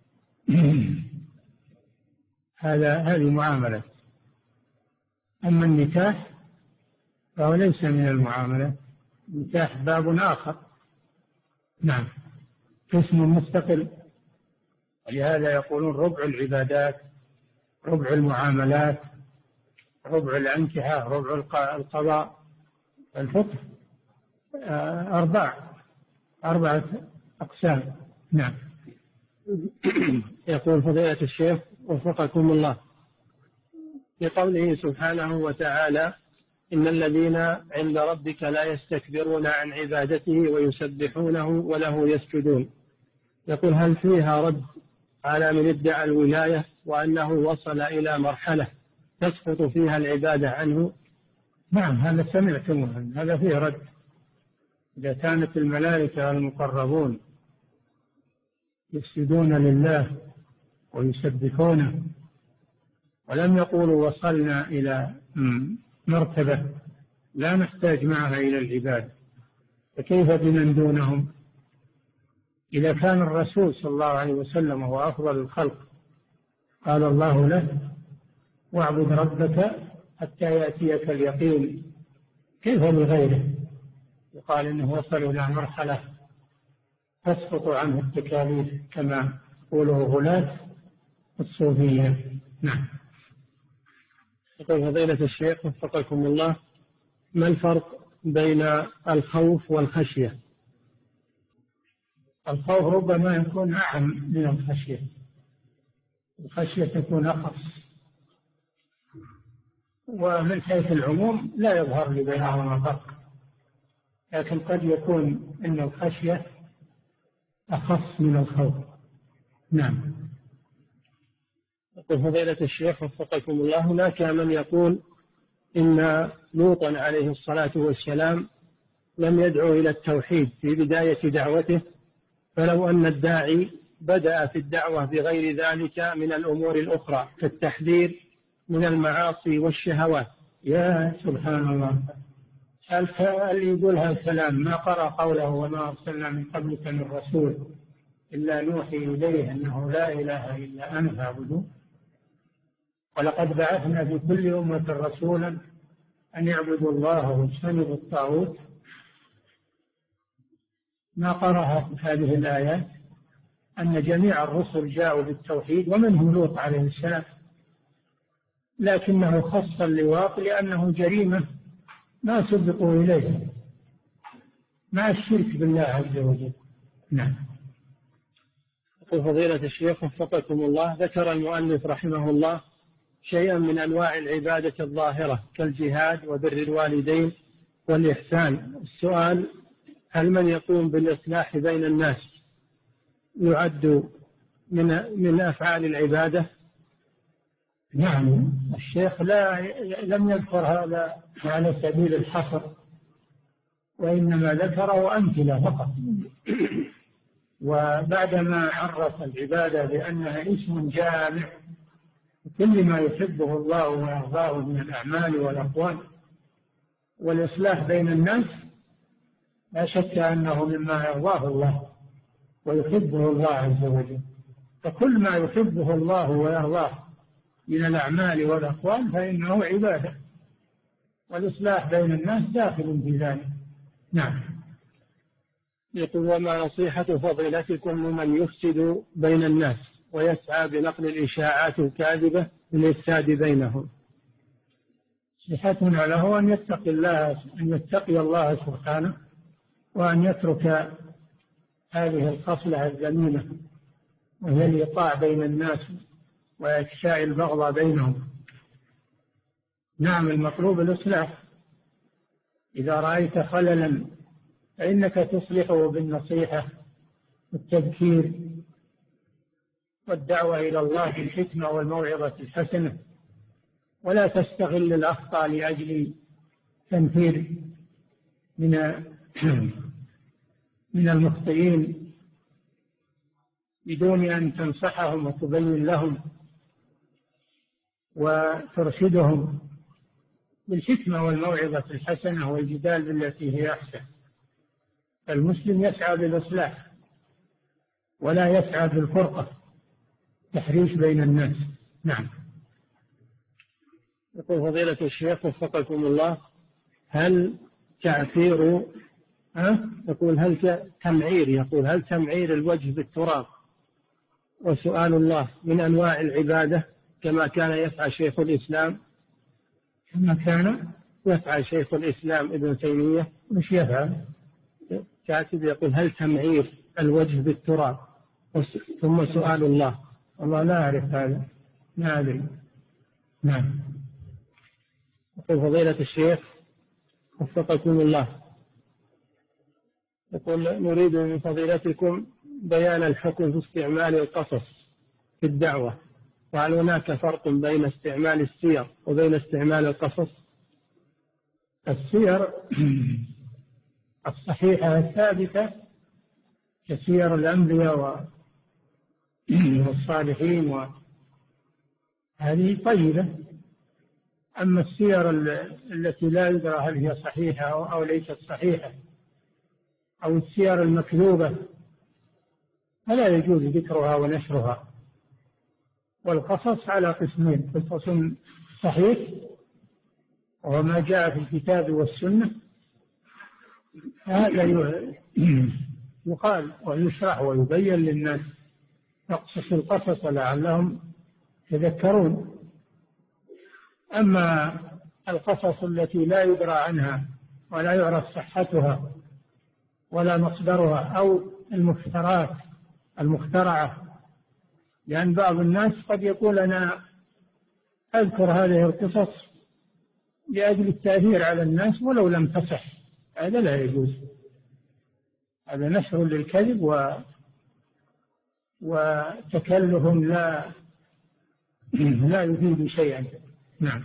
[SPEAKER 2] هذا هذه معاملة. أما النكاح فهو ليس من المعاملة، النكاح باب آخر. نعم، قسم مستقل، ولهذا يقولون ربع العبادات، ربع المعاملات، ربع الأنكحة، ربع القضاء. الفقه أربع أربعة أقسام. نعم.
[SPEAKER 3] يقول فضيلة الشيخ وفقكم الله. في قوله سبحانه وتعالى إن الذين عند ربك لا يستكبرون عن عبادته ويسبحونه وله يسجدون، يقول هل فيها رد على من ادعى الولاية وأنه وصل إلى مرحلة تسقط فيها العبادة عنه؟
[SPEAKER 2] نعم، هذا سمعتم، هذا فيه رد. إذا كانت الملائكة المقربون يسجدون لله ويسبحونه ولم يقولوا وصلنا إلى مرتبة لا نحتاج معها إلى العبادة، فكيف بمن دونهم؟ إذا كان الرسول صلى الله عليه وسلم هو أفضل الخلق قال الله له واعبد ربك حتى يأتيك اليقين، كيف لغيره يقال إنه وصل إلى مرحلة تسقط عنه التكاليف كما يقوله غلاة الصوفية؟ نعم.
[SPEAKER 3] يقول فضيلة الشيخ وفقكم الله ما الفرق بين الخوف والخشية؟
[SPEAKER 2] الخوف ربما يكون أعم من الخشية، الخشية تكون أخص، ومن حيث العموم لا يظهر لي بينهما فرق، لكن قد يكون أن الخشية أخص من الخوف. نعم.
[SPEAKER 3] يقول فضيلة الشيخ وفقكم الله هناك من يقول إن لوطا عليه الصلاة والسلام لم يدعو إلى التوحيد في بداية دعوته، فلو أن الداعي بدأ في الدعوة بغير ذلك من الأمور الأخرى كالتحذير من المعاصي والشهوات.
[SPEAKER 2] يا سبحان الله، اللي يقول هذا الكلام ما قرأ قوله وما أرسلنا من قبلك من رسول إلا نوحي إليه أنه لا إله إلا أنا فاعبدوه، ولقد بعثنا في كل أمة رسولا أن يعبدوا الله واجتنبوا الطاغوت. ما قرأ هذه الآيات أن جميع الرسل جاءوا بالتوحيد ومنهم لوط عليه السلام، لكنه خص اللواط لأنه جريمة ما سبقوا إليه مع الشرك بالله عز وجل. نعم.
[SPEAKER 3] فضيلة الشيخ وفقكم الله ذكر المؤلف رحمه الله شيئا من أنواع العبادة الظاهرة كالجهاد وبر الوالدين والإحسان. السؤال هل من يقوم بالإصلاح بين الناس يعد من من أفعال العبادة؟
[SPEAKER 2] نعم، الشيخ لا لم يذكر هذا على سبيل الحصر، وإنما ذكره أمثلة فقط، وبعدما عرف العبادة بأنها اسم جامع كل ما يحبه الله ويرضاه من الأعمال والأقوال والإصلاح بين الناس، لا شك أنه مما يرضاه الله ويحبه الله عز وجل، فكل ما يحبه الله ويرضاه من الأعمال والأقوال فإنه عبادة، والإصلاح بين الناس داخل في ذلك. نعم.
[SPEAKER 3] يقول وما نصيحة فضيلتكم لمن يفسد بين الناس ويسعى بنقل الإشاعات الكاذبة للإفساد بينهم؟
[SPEAKER 2] نصيحتنا له أن يتقي الله أن يتقي الله سبحانه وأن يترك هذه الخصلة الذميمة وهي الإيقاع بين الناس وإفشاء البغضاء بينهم. نعم، المطلوب الإصلاح، إذا رأيت خللا فإنك تصلحه بالنصيحة والتذكير والدعوة إلى الله بالحكمة والموعظة الحسنة، ولا تستغل الأخطاء لأجل تنفير من من المخطئين بدون أن تنصحهم وتبين لهم وترشدهم بالحكمة والموعظة الحسنة والجدال بالتي هي أحسن. المسلم يسعى بالإصلاح ولا يسعى بالفرقة تحريش بين الناس. نعم.
[SPEAKER 3] يقول فضيلة الشيخ وفقكم الله هل تعثير ها؟ يقول هل تمعير يقول هل تمعير الوجه بالتراب وسؤال الله من أنواع العبادة كما كان يفعل شيخ الإسلام
[SPEAKER 2] كما كان
[SPEAKER 3] يفعل شيخ الإسلام ابن تيمية؟
[SPEAKER 2] مش يفعل
[SPEAKER 3] كاتب يقول هل تمعير الوجه بالتراب ثم سؤال الله؟
[SPEAKER 2] والله لا أعرف هذا. ما أدري. نعم.
[SPEAKER 3] يقول فضيلة الشيخ وفقكم الله، يقول نريد من فضيلتكم بيان الحكم في استعمال القصص في الدعوة، وهل هناك فرق بين استعمال السير وبين استعمال القصص؟
[SPEAKER 2] السير الصحيحة الثابتة كسير الأنبياء والصالحين وهذه طيبة. أما السير التي لا يدرى هل هي صحيحة أو ليست صحيحة أو السير المكذوبة فلا يجوز ذكرها ونشرها. والقصص على قسمين: قصص صحيح وهو ما جاء في الكتاب والسنة، هذا يقال ويشرح ويبين للناس، نقصص القصص لعلهم يتذكرون. أما القصص التي لا يدرى عنها ولا يعرف صحتها ولا مصدرها أو المفترات المخترعة، لأن بعض الناس قد يقول أنا أذكر هذه القصص لأجل التأثير على الناس ولو لم تصح، هذا لا يجوز، هذا نشر للكذب و وتكلف لا لا يفيد شيئا. نعم.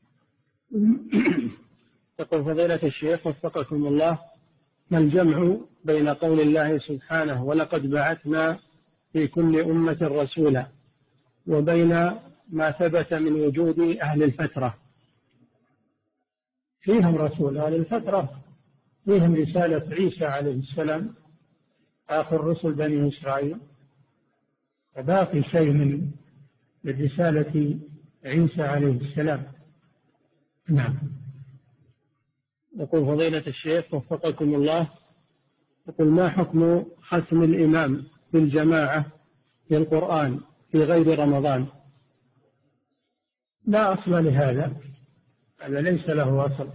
[SPEAKER 3] يقول فضيلة الشيخ وفقكم الله، ما الجمع بين قول الله سبحانه ولقد بعثنا في كل أمة رسولا وبين ما ثبت من وجود أهل الفترة؟
[SPEAKER 2] فيهم رسول أهل الفترة، فيهم رسالة عيسى عليه السلام آخر رسل بني إسرائيل، وباقي شيء من رسالة عيسى عليه السلام. نعم.
[SPEAKER 3] يقول فضيلة الشيخ وفقكم الله، يقول ما حكم ختم الإمام بالجماعة في القرآن في غير رمضان؟
[SPEAKER 2] لا أصل لهذا، هذا ليس له أصل،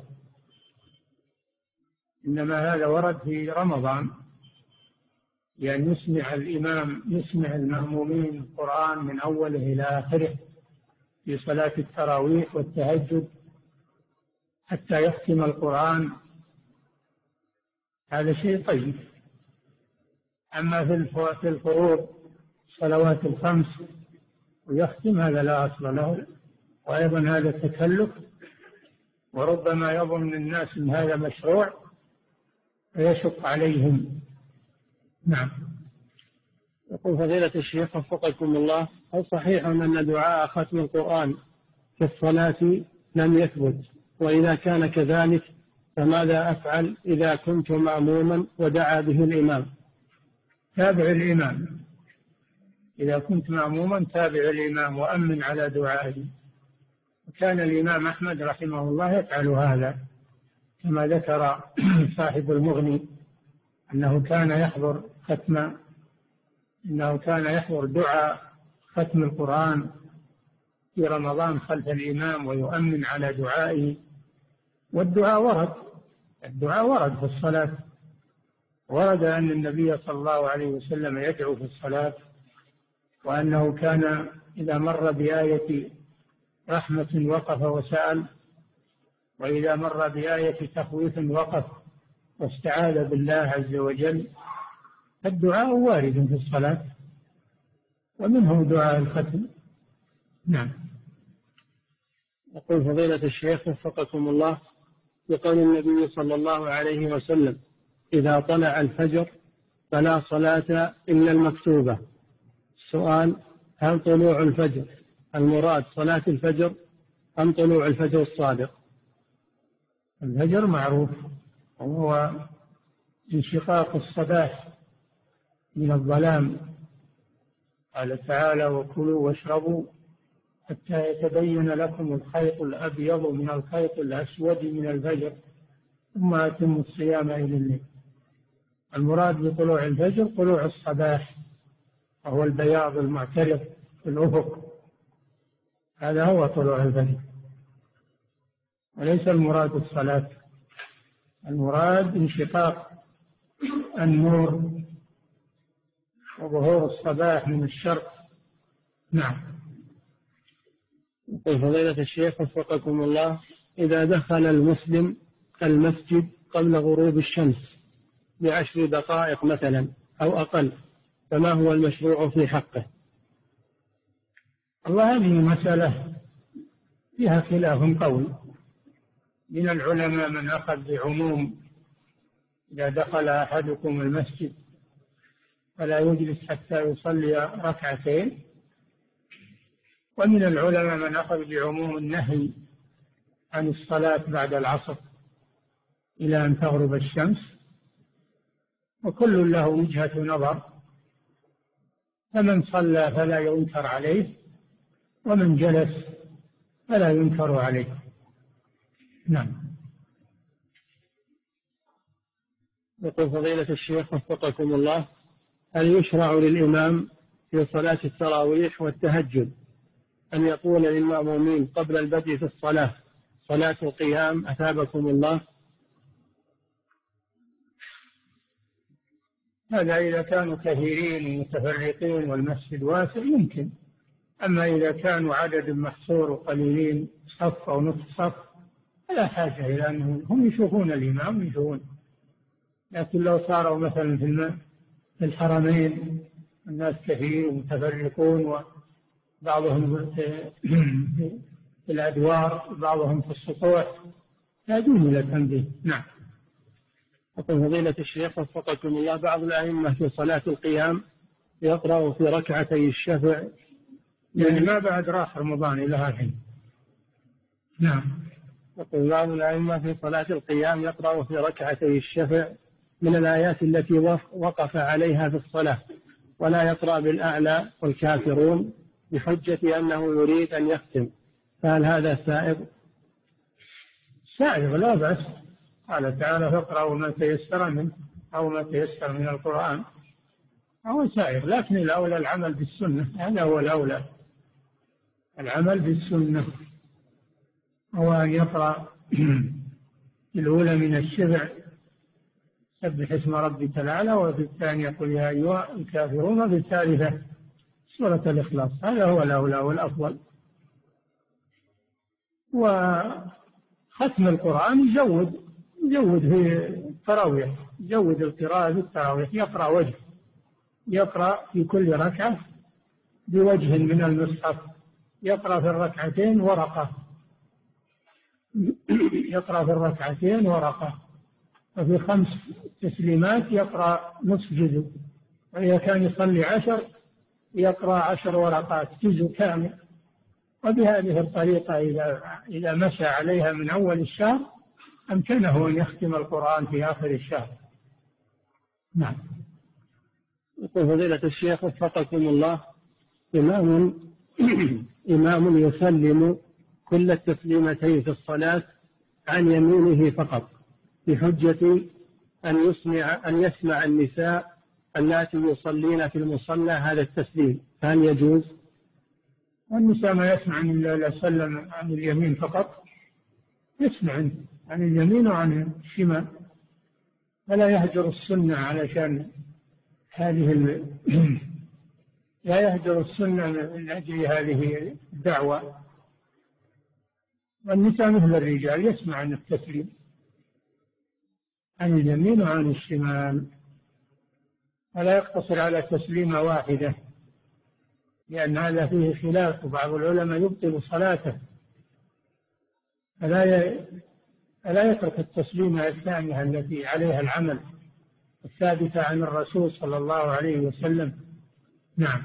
[SPEAKER 2] إنما هذا ورد في رمضان، يعني يسمع الإمام يسمع المأمومين القرآن من أوله إلى آخره في صلاة التراويح والتهجد حتى يختم القرآن، هذا شيء طيب. أما في الفروض صلوات الخمس ويختم، هذا لا أصل له، وأيضا هذا تكلف، وربما يظن الناس أن هذا مشروع فيشق عليهم. نعم.
[SPEAKER 3] يقول فضيلة الشيخ وفقكم الله، هل صحيح أن دعاء ختم القرآن في الصلاة لم يثبت؟ وإذا كان كذلك فماذا أفعل إذا كنت مأموما ودعا به الإمام؟
[SPEAKER 2] تابع الإمام، إذا كنت مأموما تابع الإمام وأمن على دعائه. وكان الإمام أحمد رحمه الله يفعل هذا، كما ذكر صاحب المغني أنه كان يحضر ختم إنه كان يحضر دعاء ختم القرآن في رمضان خلف الإمام ويؤمن على دعائه. والدعاء ورد الدعاء ورد في الصلاة، ورد أن النبي صلى الله عليه وسلم يدعو في الصلاة، وأنه كان إذا مر بآية رحمة وقف وسأل، وإذا مر بآية تخويف وقف واستعاذ بالله عز وجل. الدعاء وارد في الصلاة، ومنه دعاء الختم. نعم.
[SPEAKER 3] يقول فضيلة الشيخ وفقكم الله، يقول النبي صلى الله عليه وسلم إذا طلع الفجر فلا صلاة إلا المكتوبة. السؤال: هل طلوع الفجر المراد صلاة الفجر أم طلوع الفجر الصادق؟
[SPEAKER 2] الفجر معروف وهو انشقاق الصباح من الظلام، قال تعالى: وكلوا واشربوا حتى يتبين لكم الخيط الأبيض من الخيط الأسود من الفجر ثم أتموا الصيام إلى الليل. المراد بطلوع الفجر طلوع الصباح، وهو البياض المعترض في الأفق، هذا هو طلوع الفجر، وليس المراد الصلاة. المراد انشقاق النور وظهور الصباح من الشرق. نعم.
[SPEAKER 3] فضيلة الشيخ وفقكم الله، إذا دخل المسلم المسجد قبل غروب الشمس بعشر دقائق مثلا أو أقل، فما هو المشروع في حقه؟
[SPEAKER 2] الله، هذه مسألة فيها خلاف قول. من العلماء من أخذ بعموم إذا دخل أحدكم المسجد فلا يجلس حتى يصلي ركعتين، ومن العلماء من أخذ بعموم النهي عن الصلاة بعد العصر إلى أن تغرب الشمس، وكل له وجهة نظر، فمن صلى فلا ينكر عليه، ومن جلس فلا ينكر عليه. نعم.
[SPEAKER 3] يقول فضيلة الشيخ وفقكم الله، هل يشرع للإمام في صلاة التراويح والتهجد أن يقول للمأمومين قبل البدء في الصلاة صلاة القيام أثابكم الله؟
[SPEAKER 2] هذا إذا كانوا كثيرين متفرقين والمسجد واسع يمكن، أما إذا كانوا عدد محصور وقليلين صف أو نصف صف فلا حاجة إلى أنهم هم يشوفون الإمام ويشوفون. لكن لو صاروا مثلا في الحرمين الناس كثير ومتفرقون، وبعضهم في الأدوار وبعضهم في السطوح، يحتاجون إلى تنبيه. نعم.
[SPEAKER 3] يقول فضيلة الشيخ وفقكم الله، بعض الأئمة في صلاة القيام يقرأ في ركعتي الشفع،
[SPEAKER 2] يعني ما بعد راح رمضان إلى الحين. نعم.
[SPEAKER 3] يقول بعض الأئمة في صلاة القيام يقرأ في ركعتي الشفع من الآيات التي وقف عليها في الصلاة، ولا يقرأ بالأعلى والكافرون بحجة أنه يريد أن يختم، فهل هذا سائغ؟
[SPEAKER 2] سائغ لا بأس. قال تعالى فاقرأوا ما تيسر منه أو ما تيسر من القرآن، هو سائغ، لكن الأولى العمل بالسنة، هذا هو الأولى، العمل بالسنة. هو أن يقرأ الأولى من الشفع سبح اسم ربك الأعلى، وفي الثانية قل يا أيها الكافرون، وفي الثالثة سورة الإخلاص، هذا هو الأولى والأفضل. وختم القرآن يزود يزود في التراويح، يزود القراءة في التراويح، يقرأ وجه يقرأ في كل ركعة بوجه من المصحف، يقرأ في الركعتين ورقة يقرأ في الركعتين ورقة وفي خمس تسليمات يقرأ نصف جزء، وإذا كان يصلي عشر يقرأ عشر ورقات جزء كامل. وبهذه الطريقة إذا إذا مشى عليها من أول الشهر أمكنه أن يختم القرآن في آخر الشهر. نعم.
[SPEAKER 3] يقول فضيلة الشيخ وفقكم الله، إمام إمام يسلم كل التسليمتين في الصلاة عن يمينه فقط بحجة أن يسمع أن يسمع النساء اللاتي يصلين في المصلى هذا التسليم، هل يجوز؟
[SPEAKER 2] والنساء ما يسمع إلا سلم عن اليمين فقط، يسمع عن اليمين وعن الشمال، فلا يهجر السنة علشان هذه ال... لا يهجر السنة من أجل هذه الدعوة. والنساء مثل الرجال يسمع عن التسليم عن اليمين وعن الشمال، ولا يقتصر على تسليمة واحدة، لأن هذا فيه خلاف، وبعض العلماء يبطل صلاته، فلا ي... فلا يترك التسليمة الثانية التي عليها العمل الثابتة عن الرسول صلى الله عليه وسلم. نعم.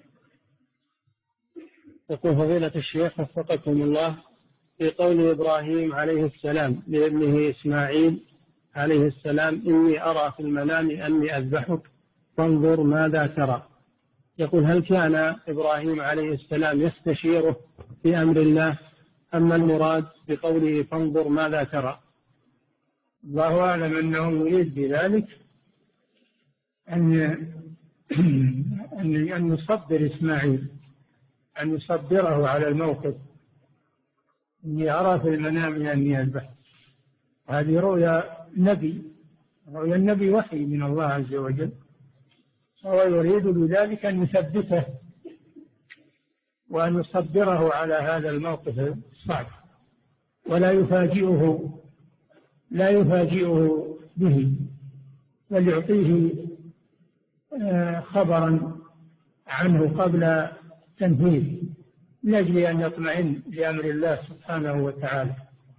[SPEAKER 3] يقول فضيلة الشيخ وفقكم الله، في قول إبراهيم عليه السلام لابنه إسماعيل عليه السلام إني أرى في المنام أني أذبحك فانظر ماذا ترى، يقول هل كان إبراهيم عليه السلام يستشيره في أمر الله، أما المراد بقوله فانظر ماذا ترى؟
[SPEAKER 2] الله أعلم أنه يريد بذلك أن أن أن يصبر إسماعيل، أن يصبره على الموقف، إني أرى في المنام أني أذبح. هذه رؤيا نبي، رؤيا النبي وحي من الله عز وجل، وهو يريد بذلك أن يثبته وأن يصبره على هذا الموقف الصعب، ولا يفاجئه لا يفاجئه به، بل يعطيه خبرا عنه قبل تنفيذ، من أجل أن يطمئن لأمر الله سبحانه وتعالى.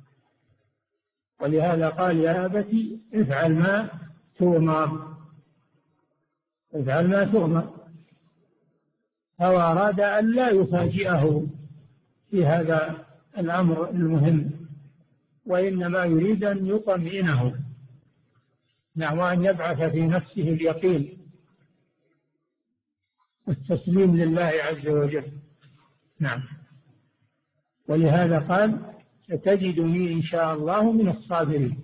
[SPEAKER 2] ولهذا قال يا أبت افعل ما تؤمر، افعل ما تؤمر. هو أراد أن لا يفاجئه في هذا الأمر المهم، وإنما يريد أن يطمئنه، نعم، وأن يبعث في نفسه اليقين والتسليم لله عز وجل. نعم. ولهذا قال ستجدني إن شاء الله من الصابرين.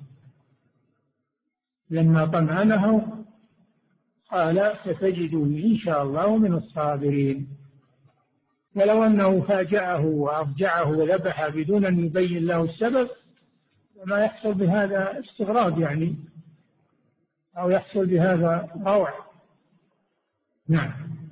[SPEAKER 2] لما طمأنه قال ستجدني إن شاء الله من الصابرين. ولو أنه فاجأه وأرجعه وذبح بدون أن يبين له السبب، وما يحصل بهذا استغراب يعني، أو يحصل بهذا روع. نعم.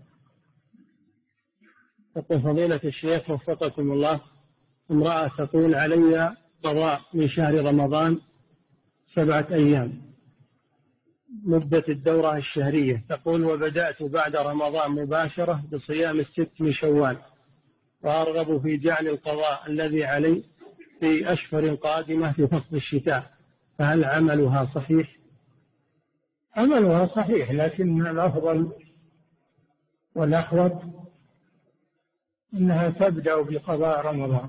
[SPEAKER 3] يقول فضيلة الشيخ وفقكم الله، امرأة تقول علي قضاء من شهر رمضان سبعة أيام مدة الدورة الشهرية، تقول وبدأت بعد رمضان مباشرة بصيام الست من شوال، وأرغب في جعل القضاء الذي علي في أشهر قادمة في فصل الشتاء، فهل عملها صحيح؟
[SPEAKER 2] عملها صحيح، لكن الأفضل والأحوط إنها تبدأ بقضاء رمضان،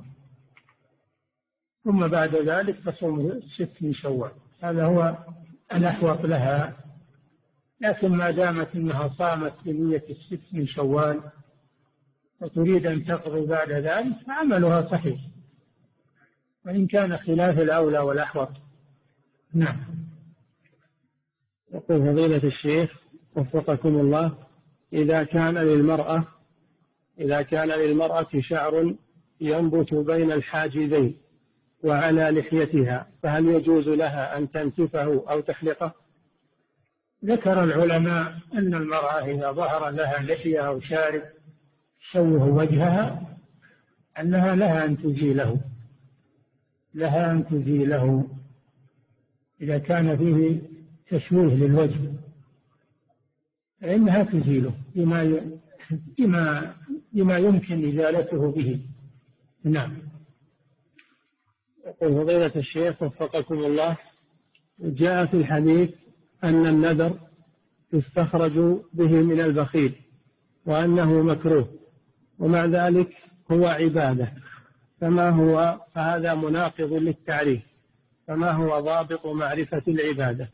[SPEAKER 2] ثم بعد ذلك تصوم ست من شوال، هذا هو الأحوط لها. لكن ما دامت أنها صامت بنية الست من شوال وتريد أن تقضي بعد ذلك فعملها صحيح، وإن كان خلاف الأولى والأحوط. نعم.
[SPEAKER 3] يقول فضيلة الشيخ وفقكم الله، إذا كان للمرأة إذا كان للمرأة شعر ينبت بين الحاجبين وعلى لحيتها، فهل يجوز لها أن تنتفه أو تحلقه؟
[SPEAKER 2] ذكر العلماء أن المرأة إذا ظهر لها لحية أو شارب تشوه وجهها أنها لها أن تزيله لها أن تزيله إذا كان فيه تشويه للوجه، فإنها تزيله بما بما بما يمكن إزالته به. نعم.
[SPEAKER 3] يقول فضيلة الشيخ وفقكم الله، جاء في الحديث أن النذر يستخرج به من البخيل وأنه مكروه، ومع ذلك هو عبادة، فما هو فهذا مناقض للتعريف، فما هو ضابط معرفة العبادة؟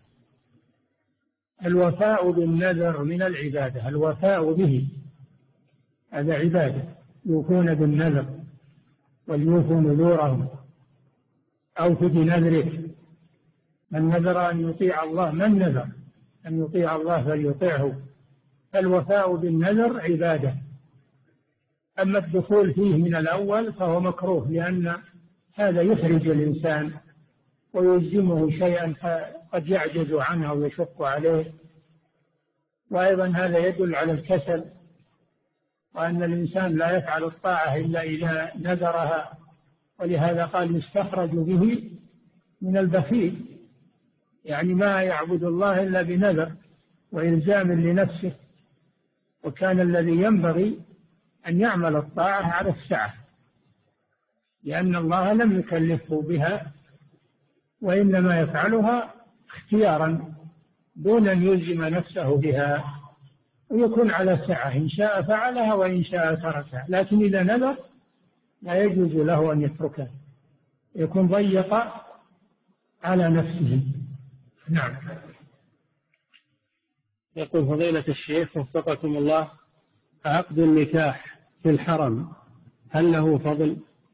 [SPEAKER 2] الوفاء بالنذر من العبادة، الوفاء به هذا عبادة، يوفون بالنذر وليوفوا نذورهم. أوف بنذرك، من نذر أن يطيع الله، من نذر أن يطيع الله فليطيعه، فالوفاء بالنذر عبادة. أما الدخول فيه من الأول فهو مكروه، لأن هذا يحرج الإنسان ويلزمه شيئا قد يعجز عنه ويشق عليه، وأيضا هذا يدل على الكسل، وأن الإنسان لا يفعل الطاعة إلا إذا نذرها، ولهذا قال يستخرج به من البخيل، يعني ما يعبد الله إلا بنذر وإلزام لنفسه، وكان الذي ينبغي أن يعمل الطاعة على السعة، لأن الله لم يكلفه بها، وإنما يفعلها اختيارا دون أن يلزم نفسه بها، ويكون على سعة، إن شاء فعلها وإن شاء تركها. لكن إذا نذر لا يجوز له أن يتركها، يكون ضيق على نفسه. نعم.
[SPEAKER 3] يقول فضيلة الشيخ وفقكم الله، عقد النكاح في الحرم هل له فضل؟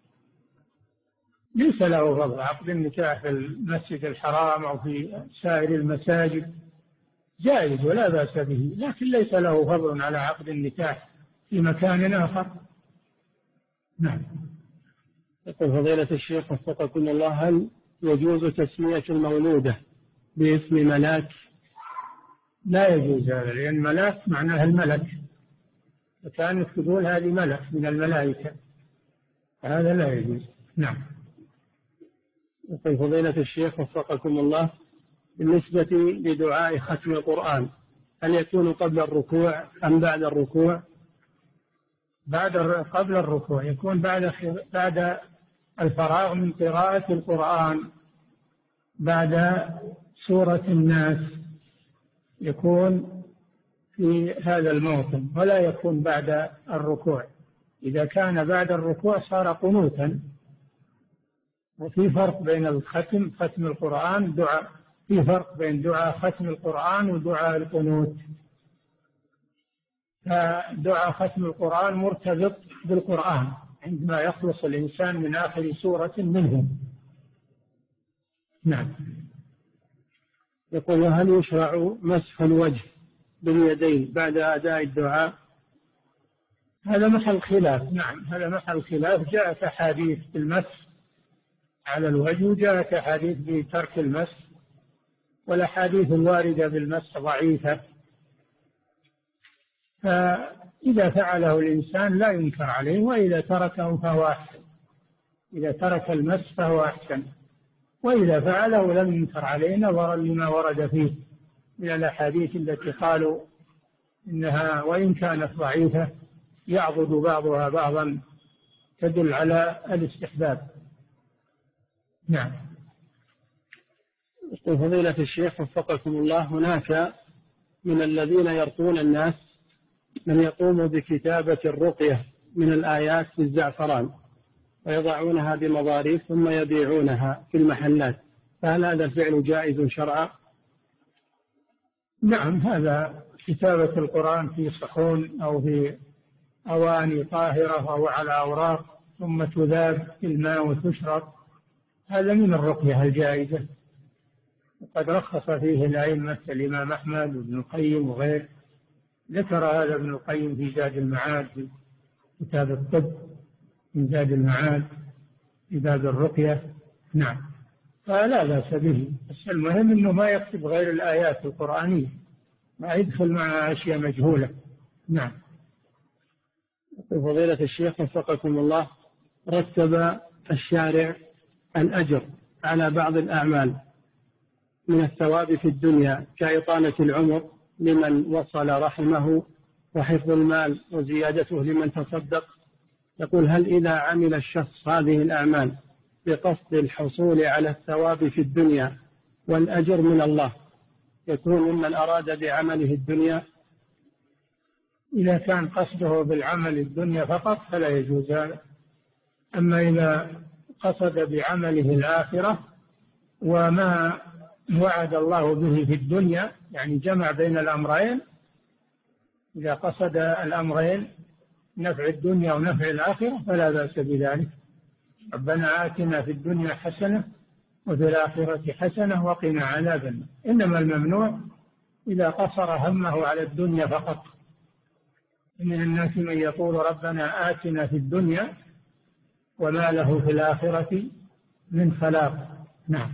[SPEAKER 2] ليس له فضل. عقد النكاح في المسجد الحرام أو في سائر المساجد جائز ولا بأس به، لكن ليس له فضل على عقد النكاح في مكان آخر. نعم.
[SPEAKER 3] يقول فضيلة الشيخ وفقكم الله، هل يجوز تسمية المولودة باسم ملاك؟
[SPEAKER 2] لا يجوز هذا، لأن ملاك معناها الملك، فكانك تقول هذه ملك من الملائكة، هذا لا يجوز. نعم.
[SPEAKER 3] يقول فضيلة الشيخ وفقكم الله، بالنسبة لدعاء ختم القرآن هل يكون قبل الركوع أم بعد الركوع؟
[SPEAKER 2] بعد قبل الركوع، يكون بعد بعد الفراغ من قراءة القرآن، بعد سورة الناس يكون في هذا الموطن، ولا يكون بعد الركوع. إذا كان بعد الركوع صار قنوتا. وفي فرق بين الختم ختم القرآن دعاء في فرق بين دعاء ختم القرآن ودعاء القنوت. فدعاء ختم القرآن مرتبط بالقرآن عندما يخلص الإنسان من آخر سورة منه. نعم.
[SPEAKER 3] يقول هل يشرع مسح الوجه باليدين بعد أداء الدعاء؟
[SPEAKER 2] هذا محل خلاف. نعم، هذا محل خلاف. جاءت أحاديث بالمسح على الوجه، وجاءت أحاديث بترك المسح، والأحاديث الواردة بالمسح ضعيفة. فإذا فعله الإنسان لا ينكر عليه، وإذا تركه فهو أحسن. إذا ترك المسح فهو أحسن، وإذا فعله لم ينكر عليه نظرا لما ورد فيه من الأحاديث التي قالوا إنها وإن كانت ضعيفة يعضد بعضها بعضا تدل على الاستحباب. نعم.
[SPEAKER 3] يقول فضيلة الشيخ وفقكم الله، هناك من الذين يرقون الناس من يقوم بكتابة الرقية من الآيات بالزعفران ويضعونها بمضاريف ثم يبيعونها في المحلات، فهل هذا الفعل جائز شرعا؟
[SPEAKER 2] نعم، هذا كتابة القرآن في صحون أو في أواني طاهرة أو على أوراق ثم تذاب في الماء وتشرب، هذا من الرقية الجائزة، وقد رخص فيه الأئمة الإمام أحمد وابن القيم وغيره. ذكر هذا ابن القيم في زاد المعاد في كتاب الطب من زاد المعاد في باب الرقية. نعم، فلا بأس به، بس المهم أنه ما يكتب غير الآيات القرآنية، ما يدخل مع أشياء مجهولة. نعم.
[SPEAKER 3] فضيلة الشيخ وفقكم الله، رتب الشارع الأجر على بعض الأعمال من الثواب في الدنيا كإطالة العمر لمن وصل رحمه وحفظ المال وزيادته لمن تصدق. يقول هل إذا عمل الشخص هذه الأعمال بقصد الحصول على الثواب في الدنيا والأجر من الله يكون ممن أراد بعمله الدنيا؟
[SPEAKER 2] إذا كان قصده بالعمل الدنيا فقط فلا يجوز هذا. أما إذا قصد بعمله الآخرة وما وعد الله به في الدنيا، يعني جمع بين الأمرين، إذا قصد الأمرين نفع الدنيا ونفع الآخرة فلا بأس بذلك. ربنا آتنا في الدنيا حسنة وفي الآخرة حسنة وقنا عذاب النار. إنما الممنوع إذا قصر همه على الدنيا فقط. من الناس من يقول ربنا آتنا في الدنيا وما له في الآخرة من خلاق. نعم.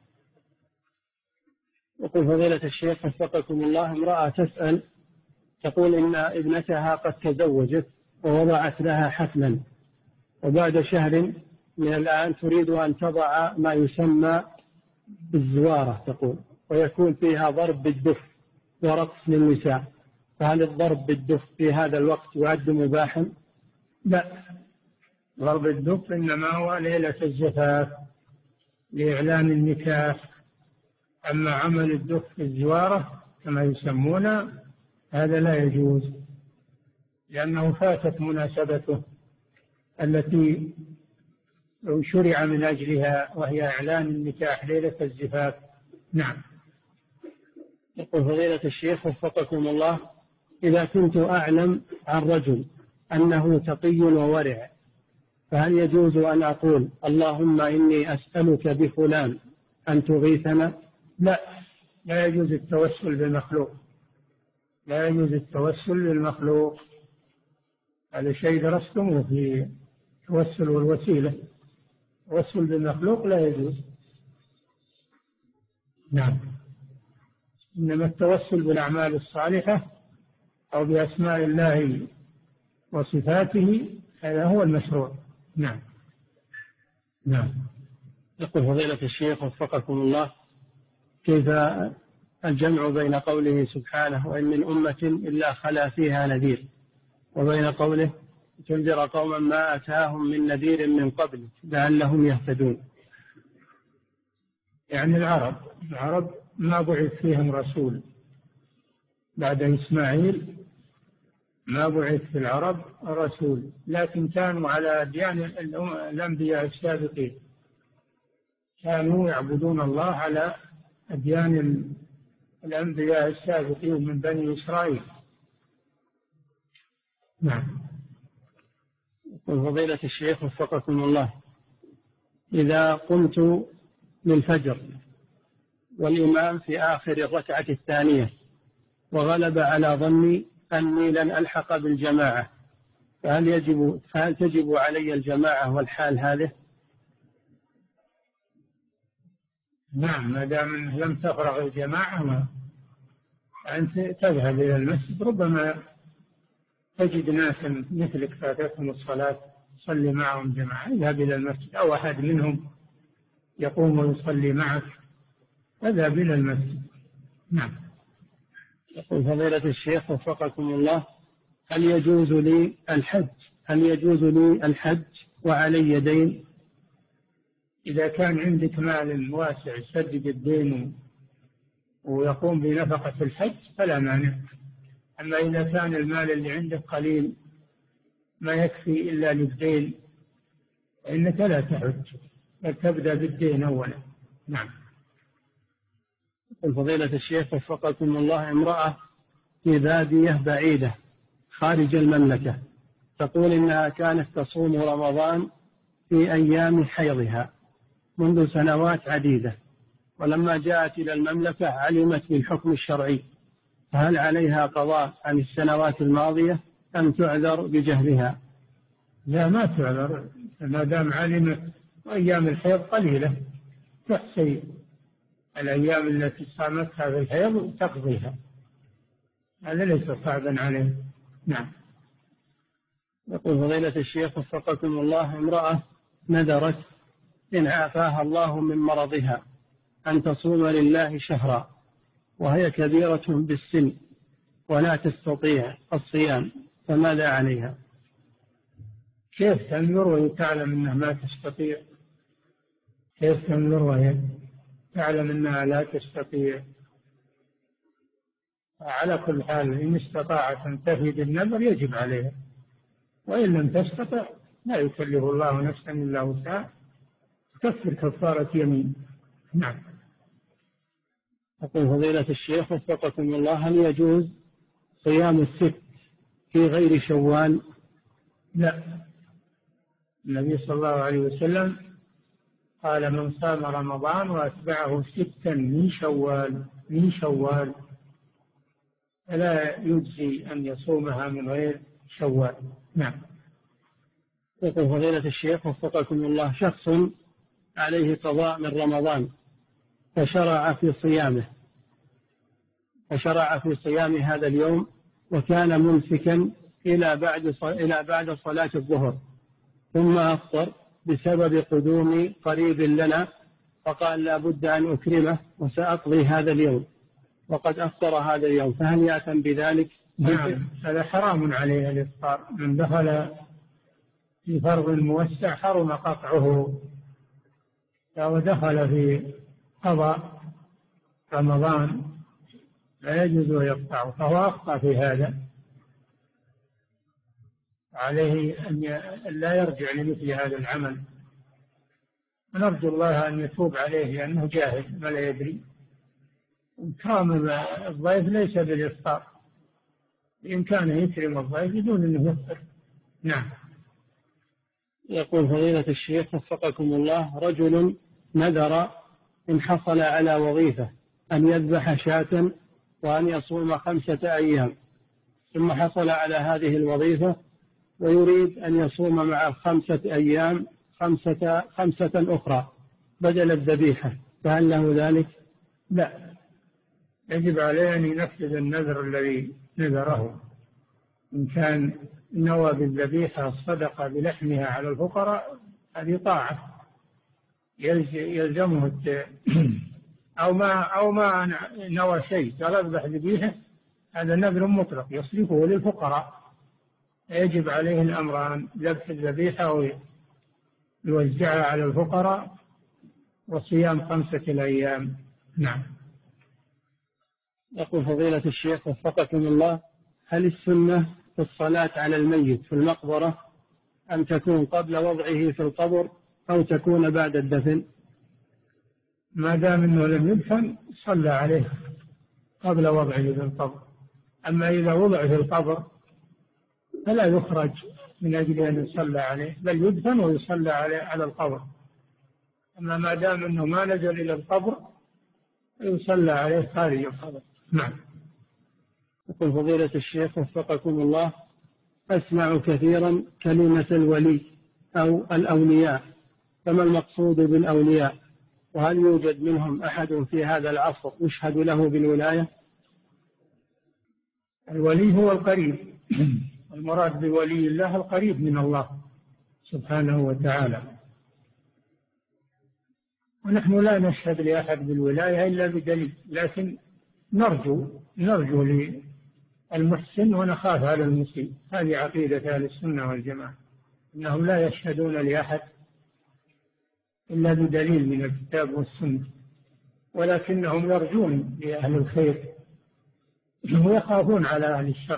[SPEAKER 3] يقول فضيلة الشيخ وفقكم الله، امرأة تسأل تقول إن ابنتها قد تزوجت ووضعت لها حفلا، وبعد شهر من الآن تريد أن تضع ما يسمى بالزوارة تقول، ويكون فيها ضرب بالدف ورقص للنساء، فهل الضرب بالدف في هذا الوقت يعد مباحا؟
[SPEAKER 2] لا، ضرب الدف إنما هو ليلة الزفاف لإعلان النكاح. أما عمل الدف في الزوارة كما يسمونه هذا لا يجوز، لأنه فاتت مناسبته التي شرع من أجلها، وهي إعلان النكاح ليلة الزفاف. نعم.
[SPEAKER 3] يقول فضيلة الشيخ وفقكم الله، إذا كنت أعلم عن رجل أنه تقي وورع فهل يجوز أن أقول اللهم إني أسألك بفلان أن تغيثنا؟
[SPEAKER 2] لا، لا يجوز التوسل بالمخلوق، لا يجوز التوسل بالمخلوق، هذا شيء درستموه في التوسل والوسيلة. التوسل بالمخلوق لا يجوز. نعم. إنما التوسل بالأعمال الصالحة أو بأسماء الله وصفاته هذا هو المشروع. نعم. نعم.
[SPEAKER 3] يقول فضيلة الشيخ وفقكم الله، كيف الجمع بين قوله سبحانه وإن من أمة إلا خلا فيها نذير، وبين قوله تنذر قوما ما أتاهم من نذير من قبل لعلهم يهتدون؟
[SPEAKER 2] يعني العرب العرب ما بعث فيهم رسول بعد إسماعيل، ما بعث في العرب رسول، لكن كانوا على أديان الأنبياء السابقين، كانوا يعبدون الله على أديان الأنبياء السابقين من بني إسرائيل. نعم.
[SPEAKER 3] فضيلة الشيخ وفقكم الله، إذا قمت للفجر والإمام في آخر الركعة الثانية وغلب على ظني أني لن ألحق بالجماعة، فهل يجب فهل تجب علي الجماعة والحال هذه؟
[SPEAKER 2] نعم، ما دام لم تفرغ الجماعة ما أنت تذهب إلى المسجد، ربما تجد ناسا مثلك فاتتهم الصلاة صلي معهم جماعة، اذهب إلى المسجد، أو أحد منهم يقوم ويصلي معك، اذهب إلى المسجد. نعم.
[SPEAKER 3] يقول فضيلة الشيخ وفقكم الله، هل يجوز لي الحج هل يجوز لي الحج وعلي دين؟
[SPEAKER 2] إذا كان عندك مال واسع يسدد الدين ويقوم بنفقة الحج فلا مانع، أما إذا كان المال اللي عندك قليل ما يكفي إلا للدين فإنك لا تحج، بل تبدأ بالدين أولا. نعم.
[SPEAKER 3] فضيلة الشيخ وفقكم الله، امرأة في بادية بعيدة خارج المملكة تقول إنها كانت تصوم رمضان في أيام حيضها منذ سنوات عديدة، ولما جاءت إلى المملكة علمت بالحكم الشرعي، فهل عليها قضاء عن السنوات الماضية أم تعذر بجهلها؟
[SPEAKER 2] لا، ما تعذر، ما دام علمت، أيام الحيض قليلة تحصي الأيام التي صامتها في الحيض تقضيها، هذا ليس صعبا عليه. نعم.
[SPEAKER 3] يقول فضيلة الشيخ وفقكم الله، امرأة نذرت إن عافاها الله من مرضها أن تصوم لله شهرا، وهي كبيرة بالسن ولا تستطيع الصيام، فماذا عليها؟
[SPEAKER 2] كيف تنذر وهي تعلم أنها ما تستطيع؟ كيف تنذر وهي تعلم أنها لا تستطيع؟ على كل حال إن استطاعت أن تفي بالنذر يجب عليها، وإن لم تستطع لا يكلف الله نفسا إلا وسعها، تكفر كفارة يمين. نعم.
[SPEAKER 3] يقول فضيلة الشيخ وفقكم الله، هل يجوز صيام الست في غير شوال؟
[SPEAKER 2] لا، النبي صلى الله عليه وسلم قال من صام رمضان وأتبعه ستا من شوال من شوال فلا يجزي أن يصومها من غير شوال. نعم.
[SPEAKER 3] يقول فضيلة الشيخ وفقكم الله، شخص عليه قضاء من رمضان فشرع في صيامه فشرع في صيام هذا اليوم وكان ممسكا إلى بعد إلى بعد صلاة الظهر، ثم أفطر بسبب قدوم قريب لنا، فقال لا بد أن أكرمه وسأقضي هذا اليوم، وقد أفطر هذا اليوم، فهل يأثم بذلك؟
[SPEAKER 2] نعم، هذا حرام عليه الإفطار، من دخل في فرض موسع حرم قطعه، لو دخل في قضاء رمضان لا يجوز يقطعه، فهو أخطأ في هذا، عليه أن لا يرجع لمثل هذا العمل، ونرجو الله أن يتوب عليه لأنه جاهل ما لا يدري. إكرام الضيف ليس بالإفطار، بإمكانه يكرم الضيف بدون أنه يفطر. نعم.
[SPEAKER 3] يقول فضيلة الشيخ وفقكم الله، رجل نذر إن حصل على وظيفة أن يذبح شاة وأن يصوم خمسة أيام، ثم حصل على هذه الوظيفة ويريد أن يصوم مع الخمسة أيام خمسة, خمسة أخرى بدل الذبيحة، فهل له ذلك؟
[SPEAKER 2] لا، يجب عليه أن ينفذ النذر الذي نذره، إن كان نوى بالذبيحة الصدقة بلحمها على الفقراء هذه طاعة يلزمه أو ما أو ما نوى شيء قال اذبح ذبيحة، هذا نذر مطلق يصرفه للفقراء، يجب عليه الأمران: ذبح الذبيحة ويوزعها على الفقراء، وصيام خمسة الأيام. نعم.
[SPEAKER 3] يقول فضيلة الشيخ وفقكم الله: هل السنة في الصلاة على الميت في المقبرة أن تكون قبل وضعه في القبر أو تكون بعد الدفن؟
[SPEAKER 2] ما دام أنه لم يدفن صلى عليه قبل وضعه في القبر، أما إذا وضع في القبر فلا يخرج من أجل أن يصلى عليه، بل يدفن ويصلى عليه على القبر. أما ما دام أنه ما نزل إلى القبر يصلى عليه خارج القبر. نعم.
[SPEAKER 3] يقول فضيلة الشيخ وفقكم الله: أسمع كثيرا كلمة الولي أو الأولياء، فما المقصود بالأولياء؟ وهل يوجد منهم أحد في هذا العصر يشهد له بالولاية؟
[SPEAKER 2] الولي هو القريب، المراد بولي الله القريب من الله سبحانه وتعالى، ونحن لا نشهد لأحد بالولاية إلا بدليل، لكن نرجو نرجو للمحسن ونخاف على المسيء. هذه عقيدة أهل السنة والجماعة، أنهم لا يشهدون لأحد إلا بدليل من الكتاب والسنة، ولكنهم يرجون لأهل الخير ويخافون على أهل الشر.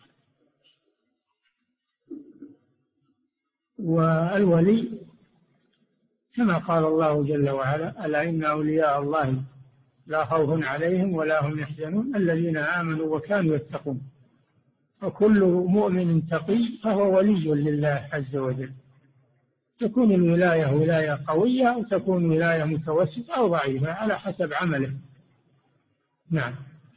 [SPEAKER 2] والولي كما قال الله جل وعلا: ألا إن أولياء الله لا خوف عليهم ولا هم يحزنون الذين آمنوا وكانوا يتقون. وكل مؤمن تقي فهو ولي لله عز وجل. تكون الولاية ولاية قوية أو تكون ولاية متوسطة أو ضعيفة على حسب عمله. نعم.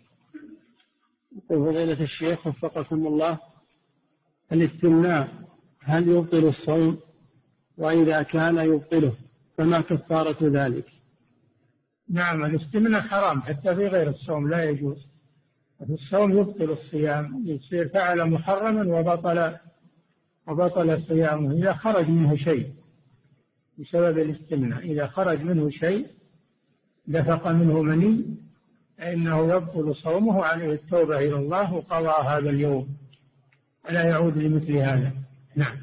[SPEAKER 3] فضيلة الشيخ وفقكم الله: الاستمناء هل يبطل الصوم؟ وإذا كان يبطله فما كفارة ذلك؟
[SPEAKER 2] نعم، الاستمناء حرام حتى في غير الصوم لا يجوز. في الصوم يبطل الصيام، يصير فعل محرما وبطل وبطل صيامه إذا خرج منه شيء بسبب الاستمناء. إذا خرج منه شيء دفق منه مني فإنه يبطل صومه، عليه التوبة إلى الله وقضاء هذا اليوم ولا يعود لمثل هذا. نعم.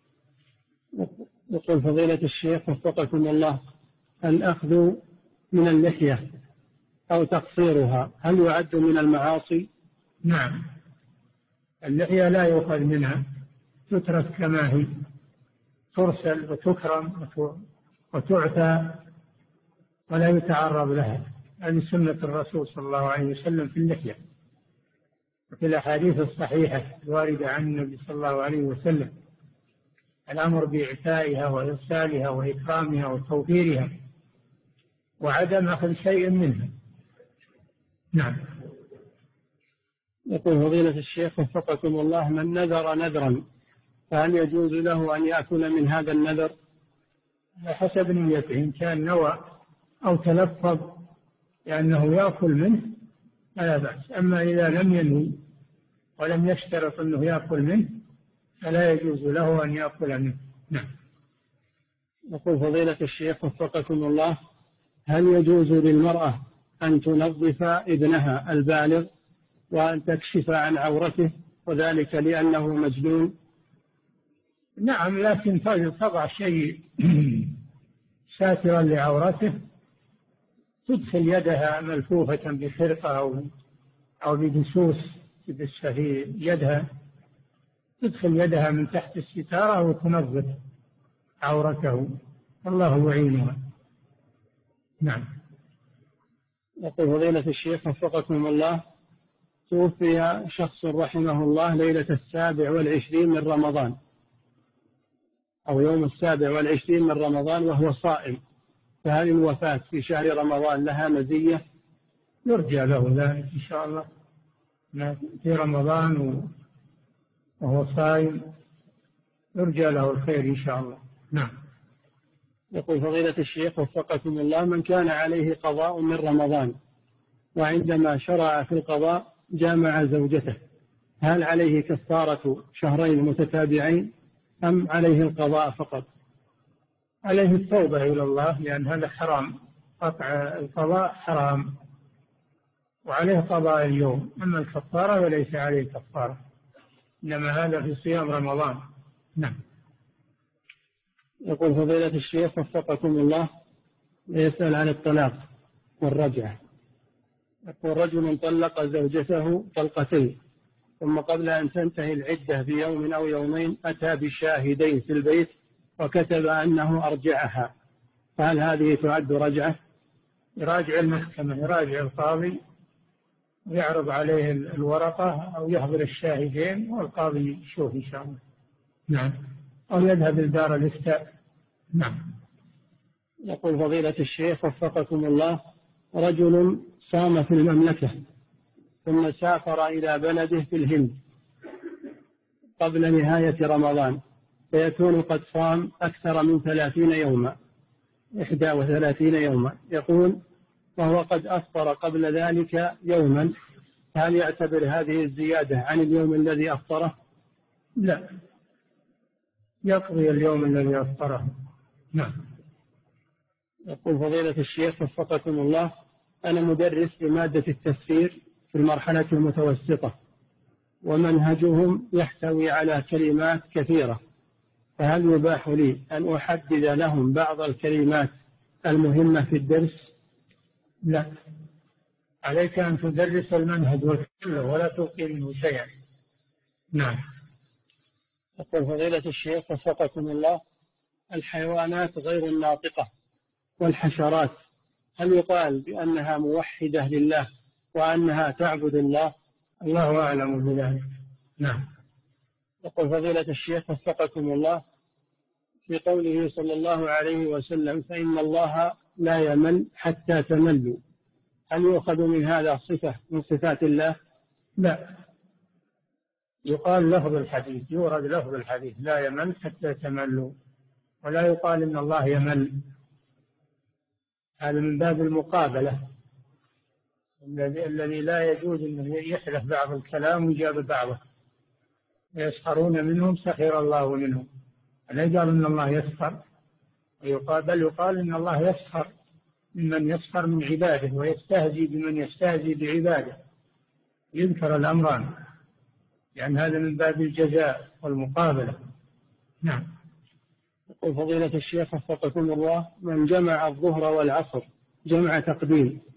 [SPEAKER 3] يقول فضيلة الشيخ وفقكم الله: الأخذ من اللحية أو تقصيرها هل يعد من المعاصي؟
[SPEAKER 2] نعم، اللحية لا يؤخذ منها، تترك كما هي، ترسل وتكرم وتعفى ولا يتعرض لها. هذه سنة الرسول صلى الله عليه وسلم في اللحية، وفي الأحاديث الصحيحة الواردة عن النبي صلى الله عليه وسلم الأمر بإعفائها وإرسالها وإكرامها وتوفيرها وعدم أخذ شيء منها. نعم.
[SPEAKER 3] يقول فضيلة الشيخ وفقكم الله: من نذر نذرا فهل يجوز له أن يأكل من هذا النذر؟
[SPEAKER 2] حسب نيته، إن كان نوى أو تلفظ لأنه يأكل منه فلا بأس، أما إذا لم ينوي ولم يشترط أنه يأكل منه فلا يجوز له أن يأكل منه. نعم.
[SPEAKER 3] يقول فضيلة الشيخ وفقكم الله: هل يجوز للمرأة أن تنظف ابنها البالغ وأن تكشف عن عورته وذلك لأنه مجنون؟
[SPEAKER 2] نعم، لكن تضع شيء ساترا لعورته، تدخل يدها ملفوفة بخرقة أو أو بدسوس تدس في يدها، تدخل يدها من تحت الستارة وتنظف عورته، الله يعينها. نعم.
[SPEAKER 3] يقول فضيلة الشيخ وفقكم الله: توفي شخص رحمه الله ليلة السابع والعشرين من رمضان أو يوم السابع والعشرين من رمضان وهو صائم، فهل الوفاة في شهر رمضان لها مزية؟
[SPEAKER 2] يرجى له ذلك إن شاء الله، في رمضان وهو صائم يرجى له الخير إن شاء الله. نعم.
[SPEAKER 3] يقول فضيلة الشيخ وفقكم الله: من كان عليه قضاء من رمضان وعندما شرع في القضاء جامع زوجته هل عليه كفارة شهرين متتابعين أم عليه القضاء فقط؟
[SPEAKER 2] عليه التوبة إلى الله، لأن هذا حرام، قطع القضاء حرام، وعليه قضاء اليوم. أما الكفارة وليس عليه كفارة، إنما هذا في صيام رمضان. نعم.
[SPEAKER 3] يقول فضيلة الشيخ وفقكم الله، يسأل عن الطلاق والرجعة. يقول رجل طلق زوجته طلقتين، ثم قبل أن تنتهي العدة بيوم أو يومين أتى بشاهدين في البيت وكتب أنه أرجعها، فهل هذه تعد رجعة؟
[SPEAKER 2] يراجع المحكمة، يراجع القاضي ويعرض عليه الورقة أو يحضر الشاهدين والقاضي يشوف إن شاء الله. نعم. أو يذهب إلى دار الإفتاء. نعم.
[SPEAKER 3] يقول فضيلة الشيخ وفقكم الله، رجل صام في المملكة ثم سافر إلى بلده في الهند قبل نهاية رمضان، فيكون قد صام أكثر من ثلاثين يوما، إحدى وثلاثين يوما، يقول وهو قد أفطر قبل ذلك يوما، هل يعتبر هذه الزيادة عن اليوم الذي أفطره؟
[SPEAKER 2] لا، يقضي اليوم الذي أفطره. نعم.
[SPEAKER 3] يقول فضيلة الشيخ وفقكم الله، أنا مدرس لمادة التفسير في المرحلة المتوسطة، ومنهجهم يحتوي على كلمات كثيرة، فهل يباح لي أن أحدد لهم بعض الكلمات المهمة في الدرس؟
[SPEAKER 2] لا، عليك أن تدرس المنهج كله ولا تلقي منه شيئا. نعم.
[SPEAKER 3] يقول فضيلة الشيخ وفقكم الله، الحيوانات غير الناطقة والحشرات هل يقال بأنها موحدة لله وأنها تعبد الله؟
[SPEAKER 2] الله أعلم بذلك. نعم.
[SPEAKER 3] يقول فضيلة الشيخ وفقكم الله، في قوله صلى الله عليه وسلم فإن الله لا يمل حتى تملوا، هل يؤخذ من هذا صفة من صفات الله؟
[SPEAKER 2] لا، يقال لفظ الحديث، يورد لفظ الحديث لا يمل حتى تملوا، ولا يقال إن الله يمل، هذا من باب المقابلة، الذي لا يجوز أن يحلف بعض الكلام ويجاب بعضه، يسخرون منهم سخر الله منهم، لا يقال إن الله يسخر، ويقال بل يقال إن الله يسخر ممن يسخر من عباده ويستهزي بمن يستهزي بعباده، يذكر الأمران، لأن يعني هذا من باب الجزاء والمقابلة. نعم.
[SPEAKER 3] يقول فضيلة الشيخ وفقكم الله، من جمع الظهر والعصر جمع تقديم